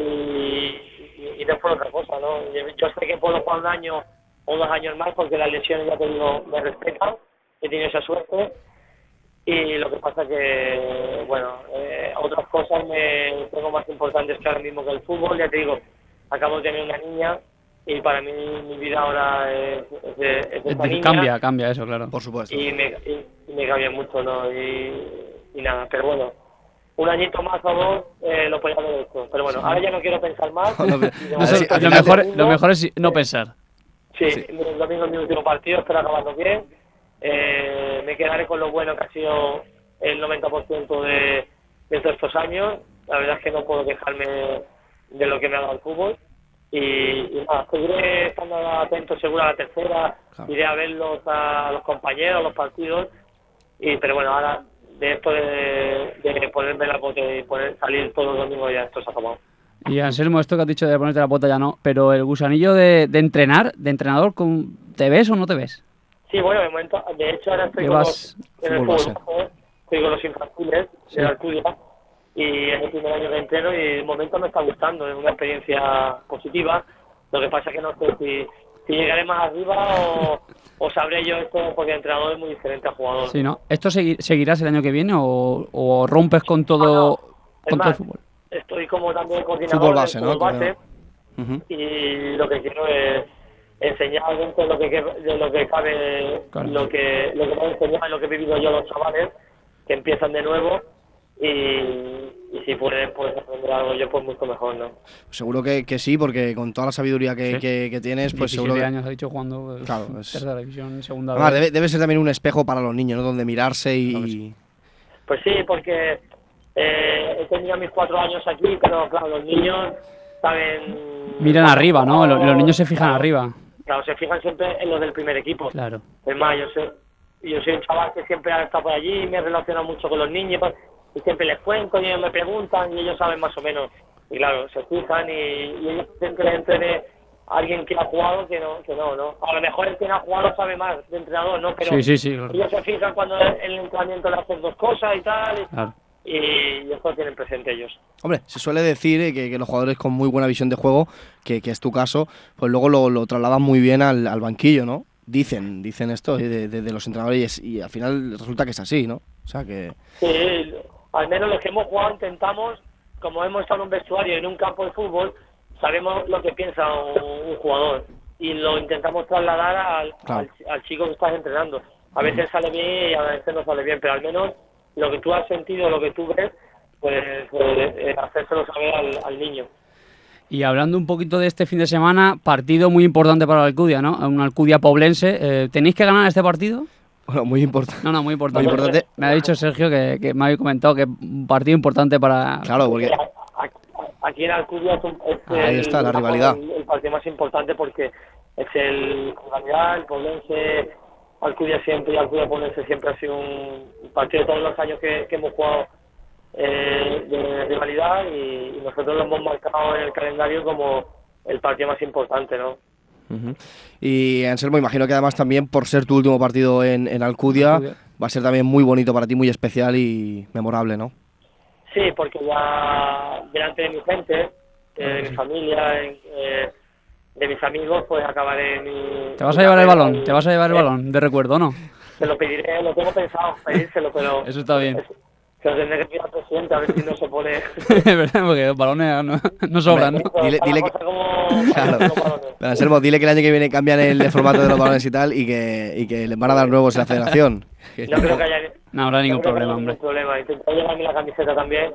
y, y no es por otra cosa, ¿no? Yo, yo sé que puedo jugar un año o dos años más porque las lesiones, ya te digo, me respetan, he tenido esa suerte. Y lo que pasa que, bueno, eh, otras cosas me tengo más importantes que ahora mismo que el fútbol. Ya te digo, acabo de tener una niña y para mí mi vida ahora es, es de, es de esta niña. Cambia, cambia eso, claro. Por supuesto. Y me, y, y me cambia mucho, ¿no? Y, y nada, pero bueno, un añito más o dos eh, lo podía haber hecho. Pero bueno, ahora ya no quiero pensar más. No, no, Y de No sé, momento, lo, el mejor, domingo- lo mejor es no pensar. Sí, el domingo es mi último partido, espero acabarlo bien. Eh, me quedaré con lo bueno que ha sido el noventa por ciento de, de todos estos años. La verdad es que no puedo quejarme de lo que me ha dado el fútbol. Y, y nada, seguiré estando atento seguro a la tercera, Claro. iré a verlos a los compañeros, a los partidos. Y, pero bueno, ahora de esto de, de ponerme la bote y poner, salir todos los domingos ya esto se ha acabado. Y Anselmo, esto que has dicho de ponerte la bota ya no, pero el gusanillo de, de entrenar, de entrenador, ¿con- ¿te ves o no te ves? Sí, bueno, de momento, de hecho ahora estoy con Llevas los, en el fútbol fútbol base, estoy con los infantiles Sí. de la Alcudia y es el primer año que entreno y de momento me está gustando, es una experiencia positiva. Lo que pasa es que no sé si, si llegaré más arriba o, o sabré yo esto porque el entrenador es muy diferente al jugador. Sí, ¿no? ¿Esto segui- seguirás el año que viene o, o rompes con todo, Es con todo el más, fútbol? estoy como también coordinador Fútbol base, del ¿no? fútbol base Ujú. y lo que quiero es enseñar dentro de lo que que- de lo que cabe, Claro. lo que lo que me han enseñado y lo que he vivido yo a los chavales que empiezan de nuevo y, y si pueden pues aprender algo yo pues mucho mejor, ¿no? Seguro que, que sí, porque con toda la sabiduría que, Sí. que, que tienes, pues seguro diecisiete que... años, ha dicho, jugando eh, Claro, es- tercera división, segunda Además, vez. debe, debe ser también un espejo para los niños, ¿no? Donde mirarse y... Pues sí, porque eh, he tenido mis cuatro años aquí, pero claro, los niños saben... Miran arriba, ¿no? Los, los niños se fijan Claro, arriba. Claro, se fijan siempre en los del primer equipo. Claro. Es más, yo soy, yo soy un chaval que siempre ha estado por allí, me he relacionado mucho con los niños pues, y siempre les cuento y ellos me preguntan y ellos saben más o menos. Y claro, se fijan y, y ellos siempre les entrene a alguien que ha jugado que no, que no, ¿no? A lo mejor el que no ha jugado sabe más de entrenador, ¿no? Pero Sí, sí, sí, claro. ellos se fijan cuando en el entrenamiento le hacen dos cosas y tal y, Claro. y eso lo tienen presente ellos. Hombre, se suele decir eh, que, que los jugadores con muy buena visión de juego, que, que es tu caso, pues luego lo, lo trasladan muy bien al, al banquillo, ¿no? Dicen, dicen esto eh, de, de- de los entrenadores y, y al final resulta que es así, ¿no? O sea que... Sí, al menos los que hemos jugado intentamos, como hemos estado en un vestuario en un campo de fútbol, sabemos lo que piensa un, un jugador y lo intentamos trasladar al, Claro. al, al chico que estás entrenando. A veces sale bien y a veces no sale bien, pero al menos lo que tú has sentido, lo que tú ves, pues eh, eh, hacérselo saber al, al niño. Y hablando un poquito de este fin de semana, partido muy importante para la Alcudia, ¿no? Una Alcudia poblense. Eh, ¿Tenéis que ganar este partido? Bueno, muy importante. No, no, muy importante. Muy importante. Me ha dicho Sergio que, que me había comentado que un partido importante para... Claro, porque... Aquí en Alcudia es, un- es Ahí el, está, la rivalidad. el, el partido más importante porque es el rivalidad, el Poblense, Alcudia siempre y Alcudia Poblense siempre ha sido un partido de todos los años que, que hemos jugado eh, de rivalidad y, y nosotros lo hemos marcado en el calendario como el partido más importante, ¿no? Ujú. Y Anselmo, imagino que además también por ser tu último partido en, en Alcudia, Alcudia. va a ser también muy bonito para ti, muy especial y memorable, ¿no? Sí, porque ya delante de mi gente, eh, de mi familia, eh, de mis amigos, pues acabaré mi... ¿Te vas a mi llevar el carrera balón? y- ¿Te vas a llevar el eh, balón de recuerdo, no? Se lo pediré, lo tengo pensado, pedírselo, pero... Eso está bien. es- Se lo tendré que pedir al presidente a ver si no se pone... Es verdad, porque los balones no, no sobran, ¿no? Dile, dile que... Claro. Pero, Anselmo, dile que el año que viene cambian el, el formato de los balones y tal, y que, y que les van a dar nuevos en la federación. No creo que haya... No habrá ningún no problema, ningún hombre. problema. Intentaré llevarme la camiseta también.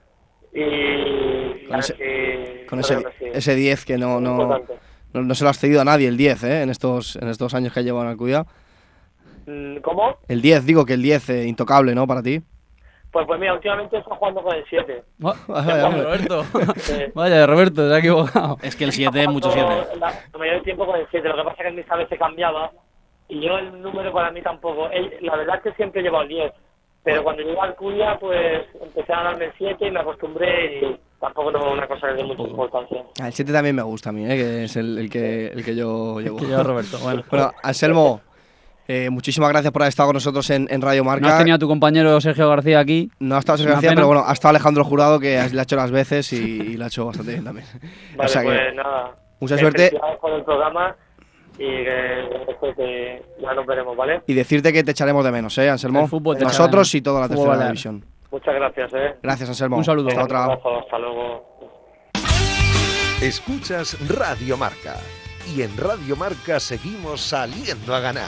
Y... Con ese, y... con ese, sí. ese diez que no, no, no, no se lo has cedido a nadie, el diez, ¿eh? En estos, en estos años que ha llevado en Alcudia. ¿Cómo? El diez, digo que el diez, eh, intocable, ¿no? Para ti. Pues, pues mira, últimamente está jugando con el siete. Vaya, Roberto. Vaya, Roberto, se ha equivocado. Es que el siete es mucho siete. La, la mayoría del tiempo con el siete. Lo que pasa es que en mis a veces cambiaba. Y yo el número para mí tampoco. El, la verdad es que siempre he llevado el diez. Pero cuando llegué al Alcudia, pues empecé a darme el siete y me acostumbré. Y tampoco no es una cosa de mucha importancia. Ah, el siete también me gusta a mí, ¿eh? Que es el, el, que, el que yo llevo. El que lleva Roberto. Bueno, bueno Anselmo. Eh, muchísimas gracias por haber estado con nosotros en, en Radio Marca. No has tenido a tu compañero Sergio García aquí. No ha estado Sergio García, pero bueno, ha estado Alejandro Jurado, que le ha hecho las veces y, y lo ha hecho bastante bien también. Vale, o sea pues que, nada. Mucha suerte. Felicidades por el programa y que después que ya nos veremos, ¿vale? Y decirte que te echaremos de menos, ¿eh, Anselmo? El fútbol te Nosotros echará, y toda la fútbol tercera balear. división. Muchas gracias, ¿eh? Gracias, Anselmo. Un saludo. Hasta otra. Hasta luego. Escuchas Radio Marca. Y en Radio Marca seguimos saliendo a ganar.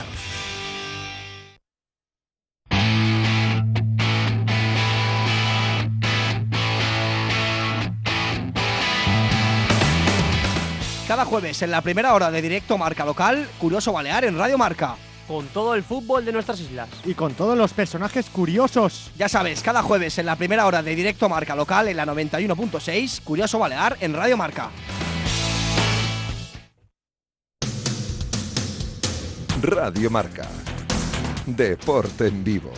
Cada jueves en la primera hora de directo Marca Local, Curioso Balear en Radio Marca. Con todo el fútbol de nuestras islas. Y con todos los personajes curiosos. Ya sabes, cada jueves en la primera hora de directo Marca Local en la noventa y uno punto seis, Curioso Balear en Radio Marca. Radio Marca. Deporte en vivo.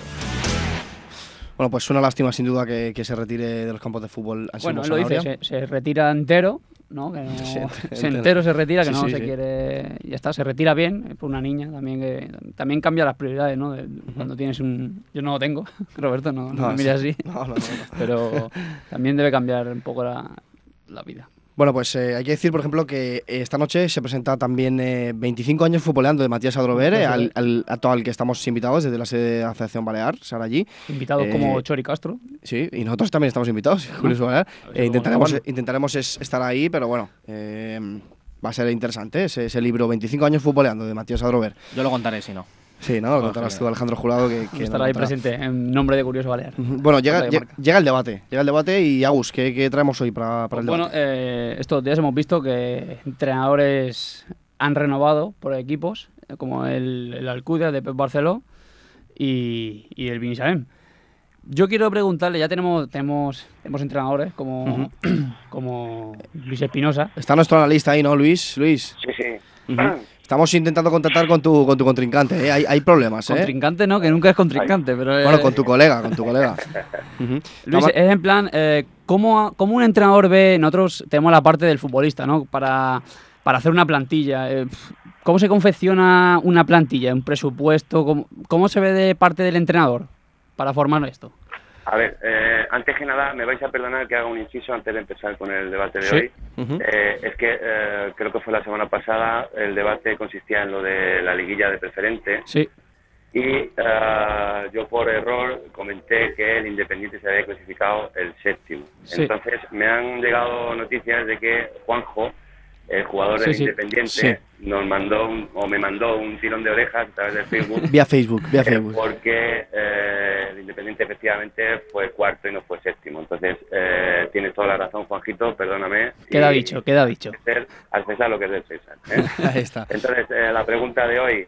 Bueno, pues una lástima sin duda que, que se retire de los campos de fútbol Anselmo Bueno, lo dice, se, se retira entero, ¿no? Que no Sí, se entero se retira, que sí, no sí, se sí. quiere... Ya está, se retira bien, por una niña también que... También cambia las prioridades, ¿no? De, uh-huh. Cuando tienes un... Yo no lo tengo, Roberto, no, no, no me mires así. No, no, no, no. Pero también debe cambiar un poco la, la vida. Bueno, pues eh, hay que decir, por ejemplo, que eh, esta noche se presenta también eh, veinticinco años futboleando de Matías Adrover, eh, al, al, a todo el que estamos invitados desde la sede de la Asociación Balear, Sara allí. Invitados eh, como Chori Castro. Sí, y nosotros también estamos invitados, Julio Balear. Eh, intentaremos intentaremos es, estar ahí, pero bueno, eh, va a ser interesante ese, ese libro, veinticinco años futboleando de Matías Adrover. Yo lo contaré, si no. Sí, ¿no? Lo contarás tú, Alejandro Jurado, que, que estará ahí presente en nombre de Curioso Balear. Bueno, llega, llega, llega el debate, llega el debate y Agus, ¿qué, qué traemos hoy para, para el bueno, debate? Bueno, eh, estos días hemos visto que entrenadores han renovado por equipos, como el, el Alcudia de Pep Barceló y, y el Binissalem. Yo quiero preguntarle, ya tenemos tenemos, tenemos entrenadores como, uh-huh. como Luis Espinosa. Está nuestro analista ahí, ¿no, Luis? Luis. Sí, sí. Uh-huh. Estamos intentando contactar con tu, con tu contrincante, ¿eh? hay, hay problemas, ¿eh? Contrincante no, que nunca es contrincante, pero... Bueno, eh... con tu colega, con tu colega. Uh-huh. Luis, es en plan, eh, ¿cómo, ¿cómo un entrenador ve? Nosotros tenemos la parte del futbolista, ¿no? Para, para hacer una plantilla. Eh, ¿Cómo se confecciona una plantilla, un presupuesto? ¿Cómo, cómo se ve de parte del entrenador para formar esto? A ver, eh, antes que nada, me vais a perdonar que haga un inciso antes de empezar con el debate de ¿Sí? hoy. Uh-huh. Eh, es que eh, creo que fue la semana pasada, el debate consistía en lo de la liguilla de preferente. Sí. Y uh, yo por error comenté que el Independiente se había clasificado el séptimo. Sí. Entonces me han llegado noticias de que Juanjo, el jugador sí, del sí. Independiente, Sí. nos mandó un, o me mandó un tirón de orejas a través de Facebook. Vía Facebook, vía eh, Facebook. Porque eh, el Independiente efectivamente fue cuarto y no fue séptimo. Entonces, eh, tienes toda la razón, Juanjito, perdóname. Queda y, dicho, queda dicho. Al César lo que es del César. ¿eh? Ahí está. Entonces, eh, la pregunta de hoy.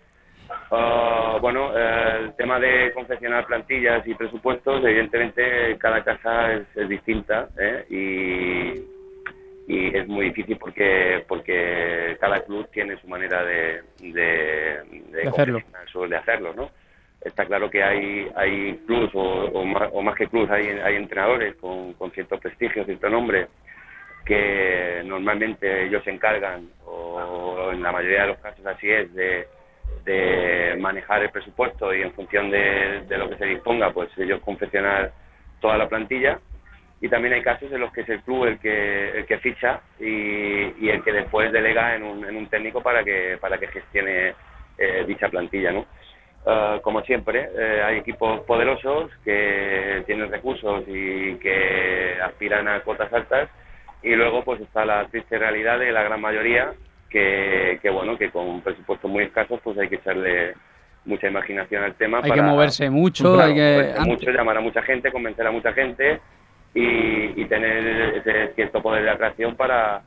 Uh, bueno, eh, el tema de confeccionar plantillas y presupuestos, evidentemente cada casa es, es distinta, ¿eh? y, y es muy difícil porque porque cada club tiene su manera de, de, de, de hacerlo. de hacerlo, ¿no? Está claro que hay hay clubs o, o, más, o más que clubs, hay, hay entrenadores con, con cierto prestigio, cierto nombre, que normalmente ellos se encargan, o en la mayoría de los casos así es, de de manejar el presupuesto y en función de, de lo que se disponga, pues ellos confeccionar toda la plantilla. Y también hay casos en los que es el club el que el que ficha y, y el que después delega en un, en un técnico para que para que gestione eh, dicha plantilla, ¿no? Uh, como siempre, eh, hay equipos poderosos que tienen recursos y que aspiran a cuotas altas, y luego pues está la triste realidad de la gran mayoría que, que bueno, que con presupuestos muy escasos pues hay que echarle mucha imaginación al tema. Hay para, que moverse mucho, claro, hay que moverse mucho, llamar a mucha gente, convencer a mucha gente y, y tener ese cierto poder de atracción para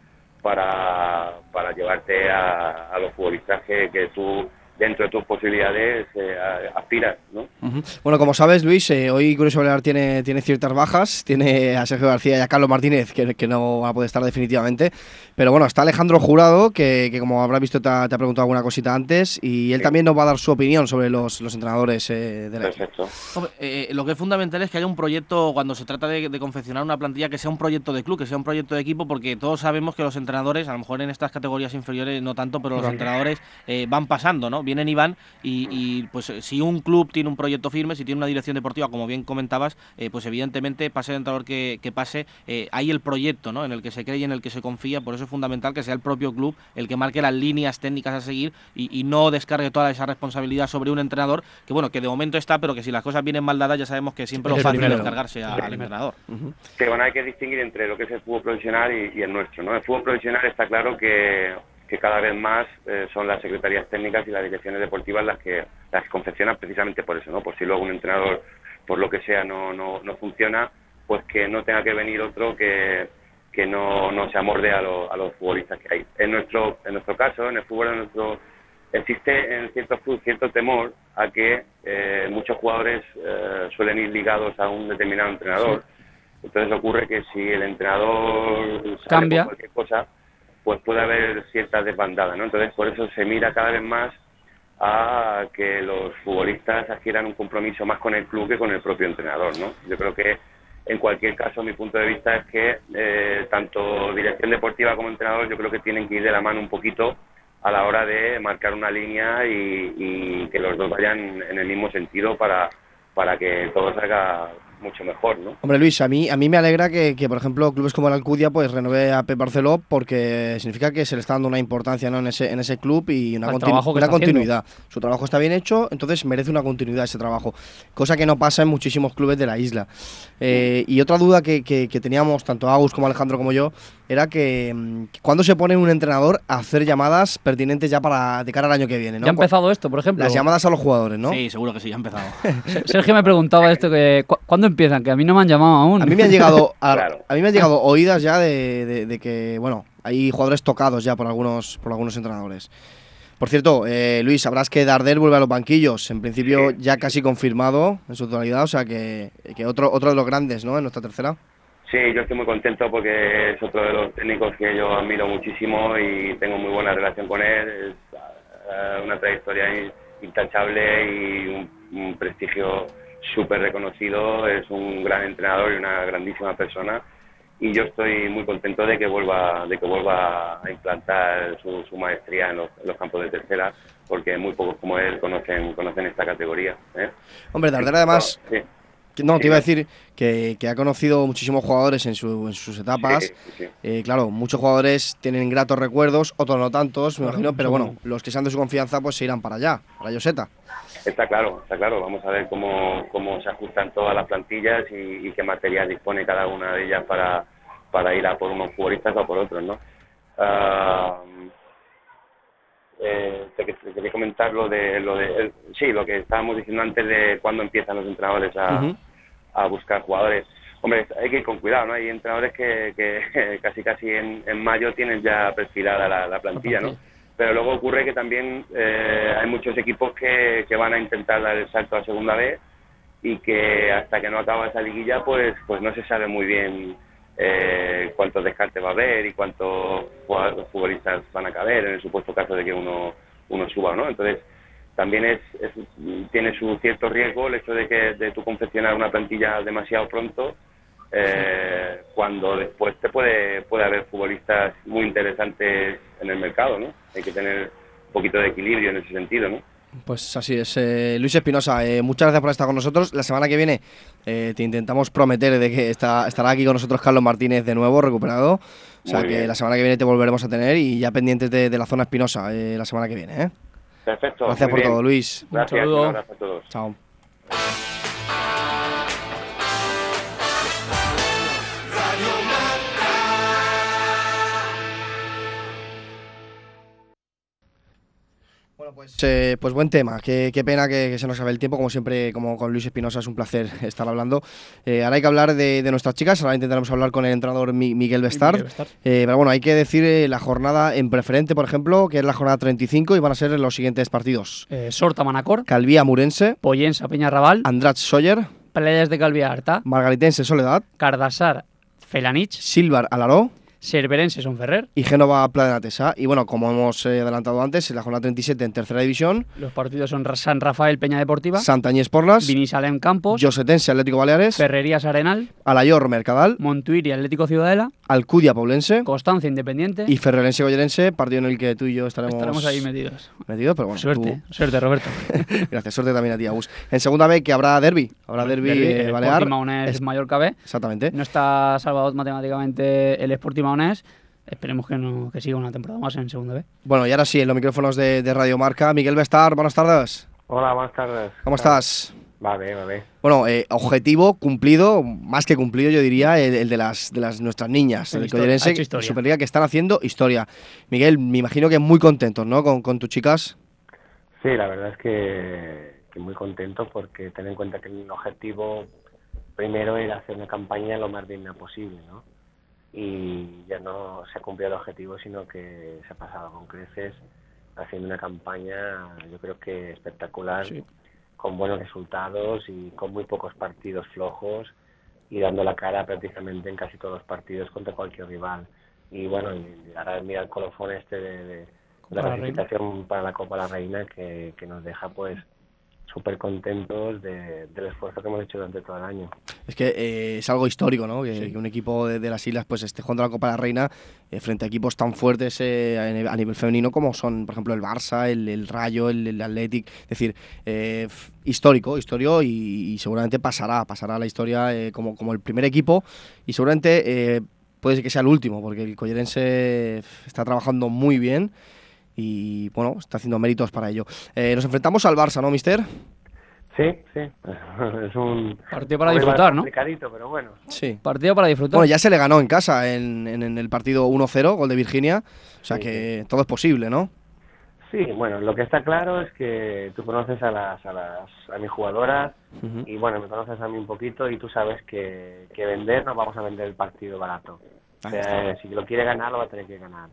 para, para llevarte a, a los futbolistas que, que tú dentro de tus posibilidades eh, aspiras, ¿no? Uh-huh. Bueno, como sabes, Luis, eh, hoy Curioso Balear tiene, tiene ciertas bajas, tiene a Sergio García y a Carlos Martínez, que, que no van a poder estar definitivamente, pero bueno, está Alejandro Jurado, que, que como habrás visto te ha, te ha preguntado alguna cosita antes, y él sí. también nos va a dar su opinión sobre los, los entrenadores eh, de la Perfecto. Hombre, eh, lo que es fundamental es que haya un proyecto, cuando se trata de, de confeccionar una plantilla, que sea un proyecto de club, que sea un proyecto de equipo, porque todos sabemos que los entrenadores, a lo mejor en estas categorías inferiores no tanto, pero los claro. entrenadores eh, van pasando, ¿no? Vienen y van, y, y pues si un club tiene un proyecto firme, si tiene una dirección deportiva, como bien comentabas, eh, pues evidentemente pase el entrenador que, que pase, eh, hay el proyecto, ¿no? En el que se cree y en el que se confía. Por eso es fundamental que sea el propio club el que marque las líneas técnicas a seguir y, y no descargue toda esa responsabilidad sobre un entrenador, que bueno, que de momento está, pero que si las cosas vienen mal dadas ya sabemos que siempre lo fácil es descargarse a, al entrenador. Uh-huh. Que bueno, hay que distinguir entre lo que es el fútbol profesional y, y el nuestro, ¿no? El fútbol profesional está claro que que cada vez más eh, son las secretarías técnicas y las direcciones deportivas las que las que confeccionan precisamente por eso, ¿no? Por si luego un entrenador, por lo que sea, no no, no funciona, pues que no tenga que venir otro que, que no, no se amorde a, lo, a los futbolistas que hay. En nuestro en nuestro caso, en el fútbol, en nuestro existe en cierto cierto temor a que eh, muchos jugadores eh, suelen ir ligados a un determinado entrenador. Sí. Entonces ocurre que si el entrenador cambia cualquier cosa, pues puede haber ciertas desbandadas, ¿no? Entonces, por eso se mira cada vez más a que los futbolistas adquieran un compromiso más con el club que con el propio entrenador, ¿no? Yo creo que, en cualquier caso, mi punto de vista es que eh, tanto dirección deportiva como entrenador, yo creo que tienen que ir de la mano un poquito a la hora de marcar una línea y, y que los dos vayan en el mismo sentido para, para que todo salga mucho mejor, ¿no? Hombre, Luis, a mí a mí me alegra que, que por ejemplo, clubes como el Alcudia pues renueve a Pep Barceló, porque significa que se le está dando una importancia, ¿no? en ese en ese club y una, continu una continuidad. Haciendo. Su trabajo está bien hecho, entonces merece una continuidad ese trabajo, cosa que no pasa en muchísimos clubes de la isla. Eh, y otra duda que, que, que teníamos, tanto Agus como Alejandro como yo, era que, que cuando se pone un entrenador a hacer llamadas pertinentes ya para de cara al año que viene, ¿no? ¿Ya ha empezado esto, por ejemplo? Las llamadas a los jugadores, ¿no? Sí, seguro que sí, ya ha empezado. Sergio me preguntaba esto, que ¿cu ¿cuándo empiezan? Que a mí no me han llamado aún. A mí me han llegado, a, claro. a mí me han llegado oídas ya de, de, de que, bueno, hay jugadores tocados ya por algunos, por algunos entrenadores. Por cierto, eh, Luis, sabrás que Darder vuelve a los banquillos, en principio sí, ya casi confirmado en su totalidad, o sea que, que otro, otro de los grandes, ¿no? En nuestra tercera. Sí, yo estoy muy contento porque es otro de los técnicos que yo admiro muchísimo y tengo muy buena relación con él. Es uh, una trayectoria intachable y un, un prestigio súper reconocido. Es un gran entrenador y una grandísima persona. Y yo estoy muy contento de que vuelva de que vuelva a implantar su, su maestría en los, en los campos de tercera, porque muy pocos como él conocen conocen esta categoría, ¿eh? Hombre, Darder además... Sí. No, te iba a decir que, que ha conocido muchísimos jugadores en, su, en sus etapas. Sí, sí. Eh, claro, muchos jugadores tienen gratos recuerdos, otros no tantos, me imagino, pero bueno, los que sean de su confianza pues se irán para allá, para Lloseta. Está claro, está claro. Vamos a ver cómo, cómo se ajustan todas las plantillas y, y qué material dispone cada una de ellas para, para ir a por unos futbolistas o a por otros, ¿no? Uh, Eh, te, te quería comentar lo de, lo de el, sí, lo que estábamos diciendo antes de cuándo empiezan los entrenadores a, uh-huh. a buscar jugadores. Hombre, hay que ir con cuidado, ¿no? Hay entrenadores que, que casi casi en, en mayo tienen ya perfilada la, la plantilla, ¿no? Pero luego ocurre que también eh, hay muchos equipos que, que van a intentar dar el salto a segunda vez y que hasta que no acaba esa liguilla pues pues no se sabe muy bien Eh, cuántos descartes va a haber y cuántos futbolistas van a caber en el supuesto caso de que uno uno suba, ¿no? Entonces también es, es tiene su cierto riesgo el hecho de que de tú confeccionar una plantilla demasiado pronto eh, cuando después te puede puede haber futbolistas muy interesantes en el mercado, ¿no? Hay que tener un poquito de equilibrio en ese sentido, ¿no? Pues así es. Eh, Luis Espinosa, eh, muchas gracias por estar con nosotros. La semana que viene eh, te intentamos prometer de que está, estará aquí con nosotros Carlos Martínez de nuevo, recuperado. O sea Muy que bien. La semana que viene te volveremos a tener y ya pendientes de, de la zona Espinosa eh, la semana que viene, ¿eh? Perfecto. Gracias por bien. todo, Luis. Gracias, un abrazo a todos. Chao. Bueno, pues, eh, pues buen tema. Qué, qué pena que, que se nos acabe el tiempo. Como siempre, como con Luis Espinosa, es un placer estar hablando. Eh, ahora hay que hablar de, de nuestras chicas. Ahora intentaremos hablar con el entrenador Mi, Miguel Bestard. Miguel Bestard. Eh, pero bueno, hay que decir eh, la jornada en preferente, por ejemplo, que es la jornada treinta y cinco y van a ser los siguientes partidos. Eh, Sorta Manacor. Calvía Murense. Pollensa Peñarrabal. Andratx Sóller. Playas de Calvía Arta. Margaritense Soledad. Cardassar Felanich. Silvar Alaró. Cerverense Sonferrer. Y Génova Playa Tesa. Y bueno, como hemos eh, adelantado antes, en la jornada treinta y siete en tercera división. Los partidos son San Rafael Peña Deportiva. Santañés Porlas. Vinisalem Campos. Josetense Atlético Baleares. Ferrerías Arenal. Alayor Mercadal. Montuiri Atlético Ciudadela. Alcudia Poblense. Constancia Independiente. Y Ferrerense Gollerense, partido en el que tú y yo estaremos... Estaremos ahí metidos. Metidos, pero bueno. Suerte, tú... suerte Roberto. Gracias, suerte también a ti, Agus. En segunda B que habrá derbi. Habrá derbi, derbi eh, Balear. Sporting Maonés es... Mallorca B. Exactamente. No está salvado matemáticamente el Sporting Maonés. Esperemos que, no, que siga una temporada más en segunda B. Bueno, y ahora sí, en los micrófonos de, de Radio Marca. Miguel Bestard, buenas tardes. Hola, buenas tardes. ¿Cómo estás? Vale, vale. Bueno, eh, objetivo cumplido, más que cumplido, yo diría, el, el de las de las nuestras niñas, el Collerense Superliga, que están haciendo historia. Miguel, me imagino que muy contentos, ¿no?, con, con tus chicas. Sí, la verdad es que, que muy contentos porque ten en cuenta que el objetivo primero era hacer una campaña lo más digna posible, ¿no? Y ya no se ha cumplido el objetivo, sino que se ha pasado con creces haciendo una campaña, yo creo que espectacular, sí, con buenos resultados y con muy pocos partidos flojos y dando la cara prácticamente en casi todos los partidos contra cualquier rival. Y bueno, y ahora mira el colofón este de, de la clasificación para la Copa de la Reina que, que nos deja pues súper contentos de, del esfuerzo que hemos hecho durante todo el año. Es que eh, es algo histórico, ¿no? Que, sí, que un equipo de, de las Islas pues esté jugando la Copa de la Reina eh, frente a equipos tan fuertes eh, a nivel femenino como son, por ejemplo, el Barça, el, el Rayo, el, el Athletic. Es decir, eh, histórico, histórico y, y seguramente pasará, pasará a la historia eh, como, como el primer equipo y seguramente eh, puede ser que sea el último, porque el Collerense está trabajando muy bien y bueno, está haciendo méritos para ello. Eh, nos enfrentamos al Barça, ¿no, mister? Sí, sí. Es un partido para disfrutar, ¿no? Complicadito, pero bueno. Sí. Partido para disfrutar. Bueno, ya se le ganó en casa en, en, en el partido uno cero, gol de Virginia. O sea sí, que sí, todo es posible, ¿no? Sí, bueno, lo que está claro es que tú conoces a las a las a mis jugadoras uh-huh. y bueno, me conoces a mí un poquito y tú sabes que, que vender no vamos a vender el partido barato. O sea, si lo quiere ganar lo va a tener que ganar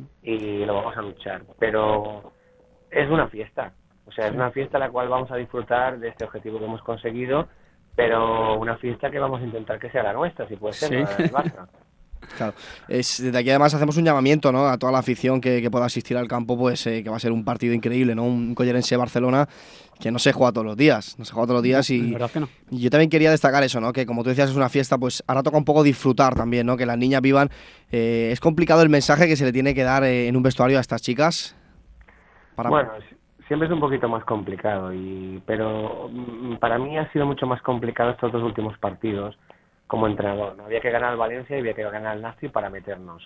y lo vamos a luchar, pero es una fiesta, o sea, es una fiesta en la cual vamos a disfrutar de este objetivo que hemos conseguido, pero una fiesta que vamos a intentar que sea la nuestra, si puede ser, sí, la del Barça. Claro, es, desde aquí además hacemos un llamamiento, ¿no?, a toda la afición que, que pueda asistir al campo, pues eh, que va a ser un partido increíble, ¿no? Un Collerense-Barcelona que no se juega todos los días, no se juega todos los días y, no, no. y yo también quería destacar eso, ¿no?, que como tú decías es una fiesta, pues ahora toca un poco disfrutar también, ¿no?, que las niñas vivan. Eh, es complicado el mensaje que se le tiene que dar eh, en un vestuario a estas chicas. Para... Bueno, siempre es un poquito más complicado, y pero para mí ha sido mucho más complicado estos dos últimos partidos como entrenador, ¿no? Había que ganar al Valencia y había que ganar al Nasti para meternos.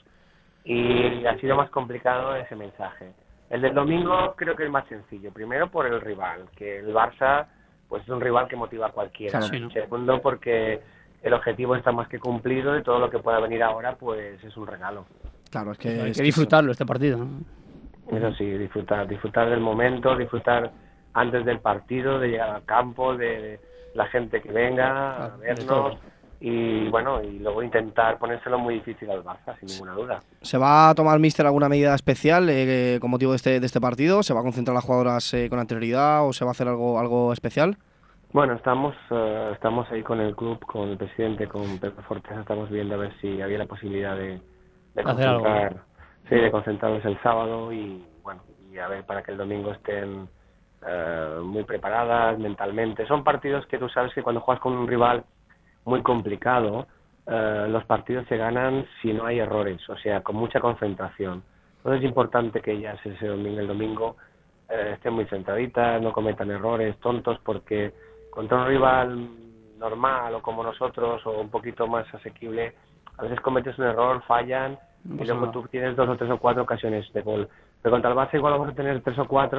Y ha sido más complicado ese mensaje. El del domingo creo que es más sencillo. Primero por el rival, que el Barça pues es un rival que motiva a cualquiera. Claro, sí, ¿no? Segundo porque el objetivo está más que cumplido y todo lo que pueda venir ahora pues es un regalo. Claro, es que hay es que disfrutarlo este partido, ¿no? Eso sí, disfrutar, disfrutar del momento, disfrutar antes del partido, de llegar al campo, de, de la gente que venga a vernos. Y bueno, y luego intentar ponérselo muy difícil al Barça, sin ninguna duda. ¿Se va a tomar, míster, alguna medida especial eh, con motivo de este, de este partido? ¿Se va a concentrar las jugadoras eh, con anterioridad o se va a hacer algo algo especial? Bueno, estamos uh, estamos ahí con el club, con el presidente, con Pepe Forteza, estamos viendo a ver si había la posibilidad de, de concentrar, sí, de concentrarlos el sábado y bueno, y a ver para que el domingo estén uh, muy preparadas mentalmente. Son partidos que tú sabes que cuando juegas con un rival muy complicado, eh, los partidos se ganan si no hay errores, o sea, con mucha concentración. Entonces es importante que ellas ese domingo, el domingo eh, estén muy centraditas, no cometan errores tontos, porque contra un rival normal o como nosotros o un poquito más asequible, a veces cometes un error, fallan y luego tú tienes dos o tres o cuatro ocasiones de gol. Pero contra el Barça igual vamos a tener tres o cuatro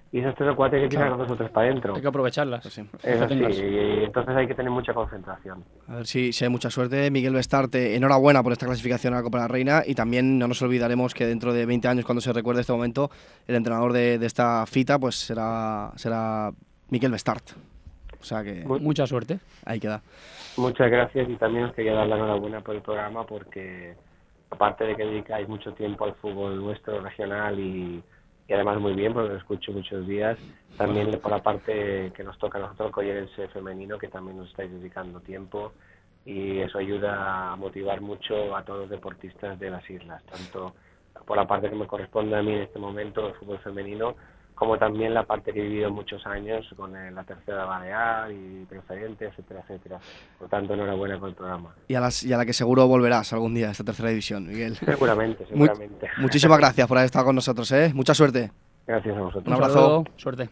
y esas tres o cuatro hay que tirar Claro. dos o tres para adentro. Hay que aprovecharlas. Pues sí. Es que así, tengas. y entonces hay que tener mucha concentración. A ver si, si hay mucha suerte. Miguel Bestarte, enhorabuena por esta clasificación a la Copa de la Reina y también no nos olvidaremos que dentro de veinte años, cuando se recuerde este momento, el entrenador de, de esta cita pues será, será Miguel Bestart. O sea que mucha suerte. Ahí queda. Muchas gracias y también os quería dar la enhorabuena por el programa porque aparte de que dedicáis mucho tiempo al fútbol nuestro regional y, y además muy bien porque lo escucho muchos días, también por la parte que nos toca a nosotros, el Collerense femenino, que también nos estáis dedicando tiempo y eso ayuda a motivar mucho a todos los deportistas de las islas, tanto por la parte que me corresponde a mí en este momento, el fútbol femenino, como también la parte que he vivido muchos años con eh, la tercera Balear y preferente, etcétera, etcétera. Por tanto, enhorabuena con el programa. Y a, las, y a la que seguro volverás algún día a esta tercera división, Miguel. Seguramente, Mu- seguramente. muchísimas gracias por haber estado con nosotros, ¿eh? Mucha suerte. Gracias a vosotros. Un abrazo. saludo, suerte.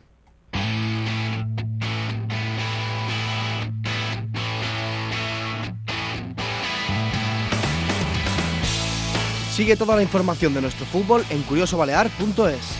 Sigue toda la información de nuestro fútbol en curioso balear punto es.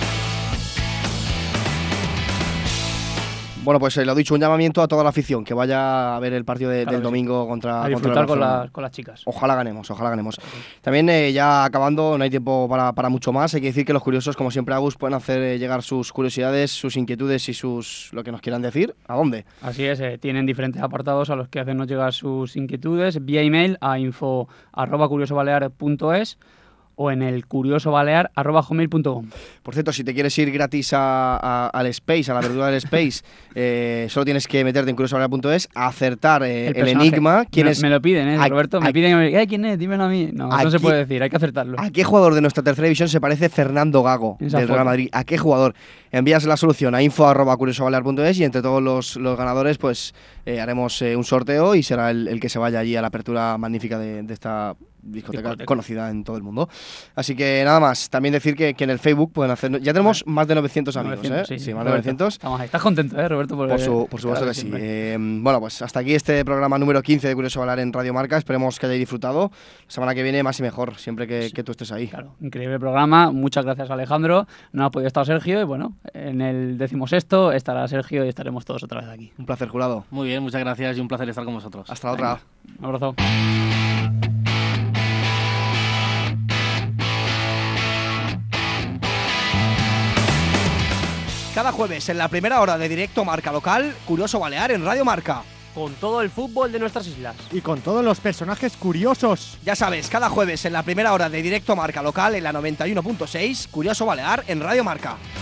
Bueno, pues eh, lo dicho, un llamamiento a toda la afición que vaya a ver el partido de- Claro del que sí. domingo contra, A contra el disfrutar con, Barcelona. la- con las chicas. Ojalá ganemos, ojalá ganemos. También eh, ya acabando, no hay tiempo para, para mucho más. Hay que decir que los curiosos, como siempre, Agus, pueden hacer eh, llegar sus curiosidades, sus inquietudes y sus lo que nos quieran decir. ¿A dónde? Así es, eh, tienen diferentes apartados a los que hacernos llegar sus inquietudes vía email a info arroba curiosobalear punto es o en el curiosobalear arroba hotmail punto com. Por cierto, si te quieres ir gratis a, a- al Space, a la verdura del Space, eh, solo tienes que meterte en curioso balear punto es, acertar eh, el, personaje. enigma. ¿Quién me, es? me lo piden, ¿eh, a- Roberto? Me a- piden que me diga, "Ay, ¿quién es? Dímelo a mí". No, eso no se Aquí- puede decir, hay que acertarlo. ¿A qué jugador de nuestra tercera división se parece Fernando Gago Esa del foto. Real Madrid? ¿A qué jugador? Envías la solución a info arroba curiosobalear punto es y entre todos los, los ganadores pues eh, haremos eh, un sorteo y será el, el que se vaya allí a la apertura magnífica de, de esta discoteca, Discoteca. conocida en todo el mundo. Así que nada más, también decir que, que en el Facebook pueden hacer... Ya tenemos más de novecientos amigos, novecientos, ¿eh? sí, más de Roberto, novecientos. Estamos ahí. ¿Estás contento, eh, Roberto? Porque- Por, su- por supuesto claro, que sí. siempre. Eh, bueno, pues hasta aquí este programa número quince de Curioso Balear en Radio Marca. Esperemos que hayáis disfrutado. La semana que viene más y mejor, siempre que, que tú estés ahí. Claro, increíble programa. Muchas gracias, Alejandro. No ha podido estar Sergio y bueno, en el decimosexto estará Sergio y estaremos todos otra vez aquí. Un placer, jurado. Muy bien, muchas gracias y un placer estar con vosotros. Hasta la otra. Un abrazo. Cada jueves en la primera hora de directo Marca Local, Curioso Balear en Radio Marca. Con todo el fútbol de nuestras islas. Y con todos los personajes curiosos. Ya sabes, cada jueves en la primera hora de directo Marca Local en la noventa y uno punto seis, Curioso Balear en Radio Marca.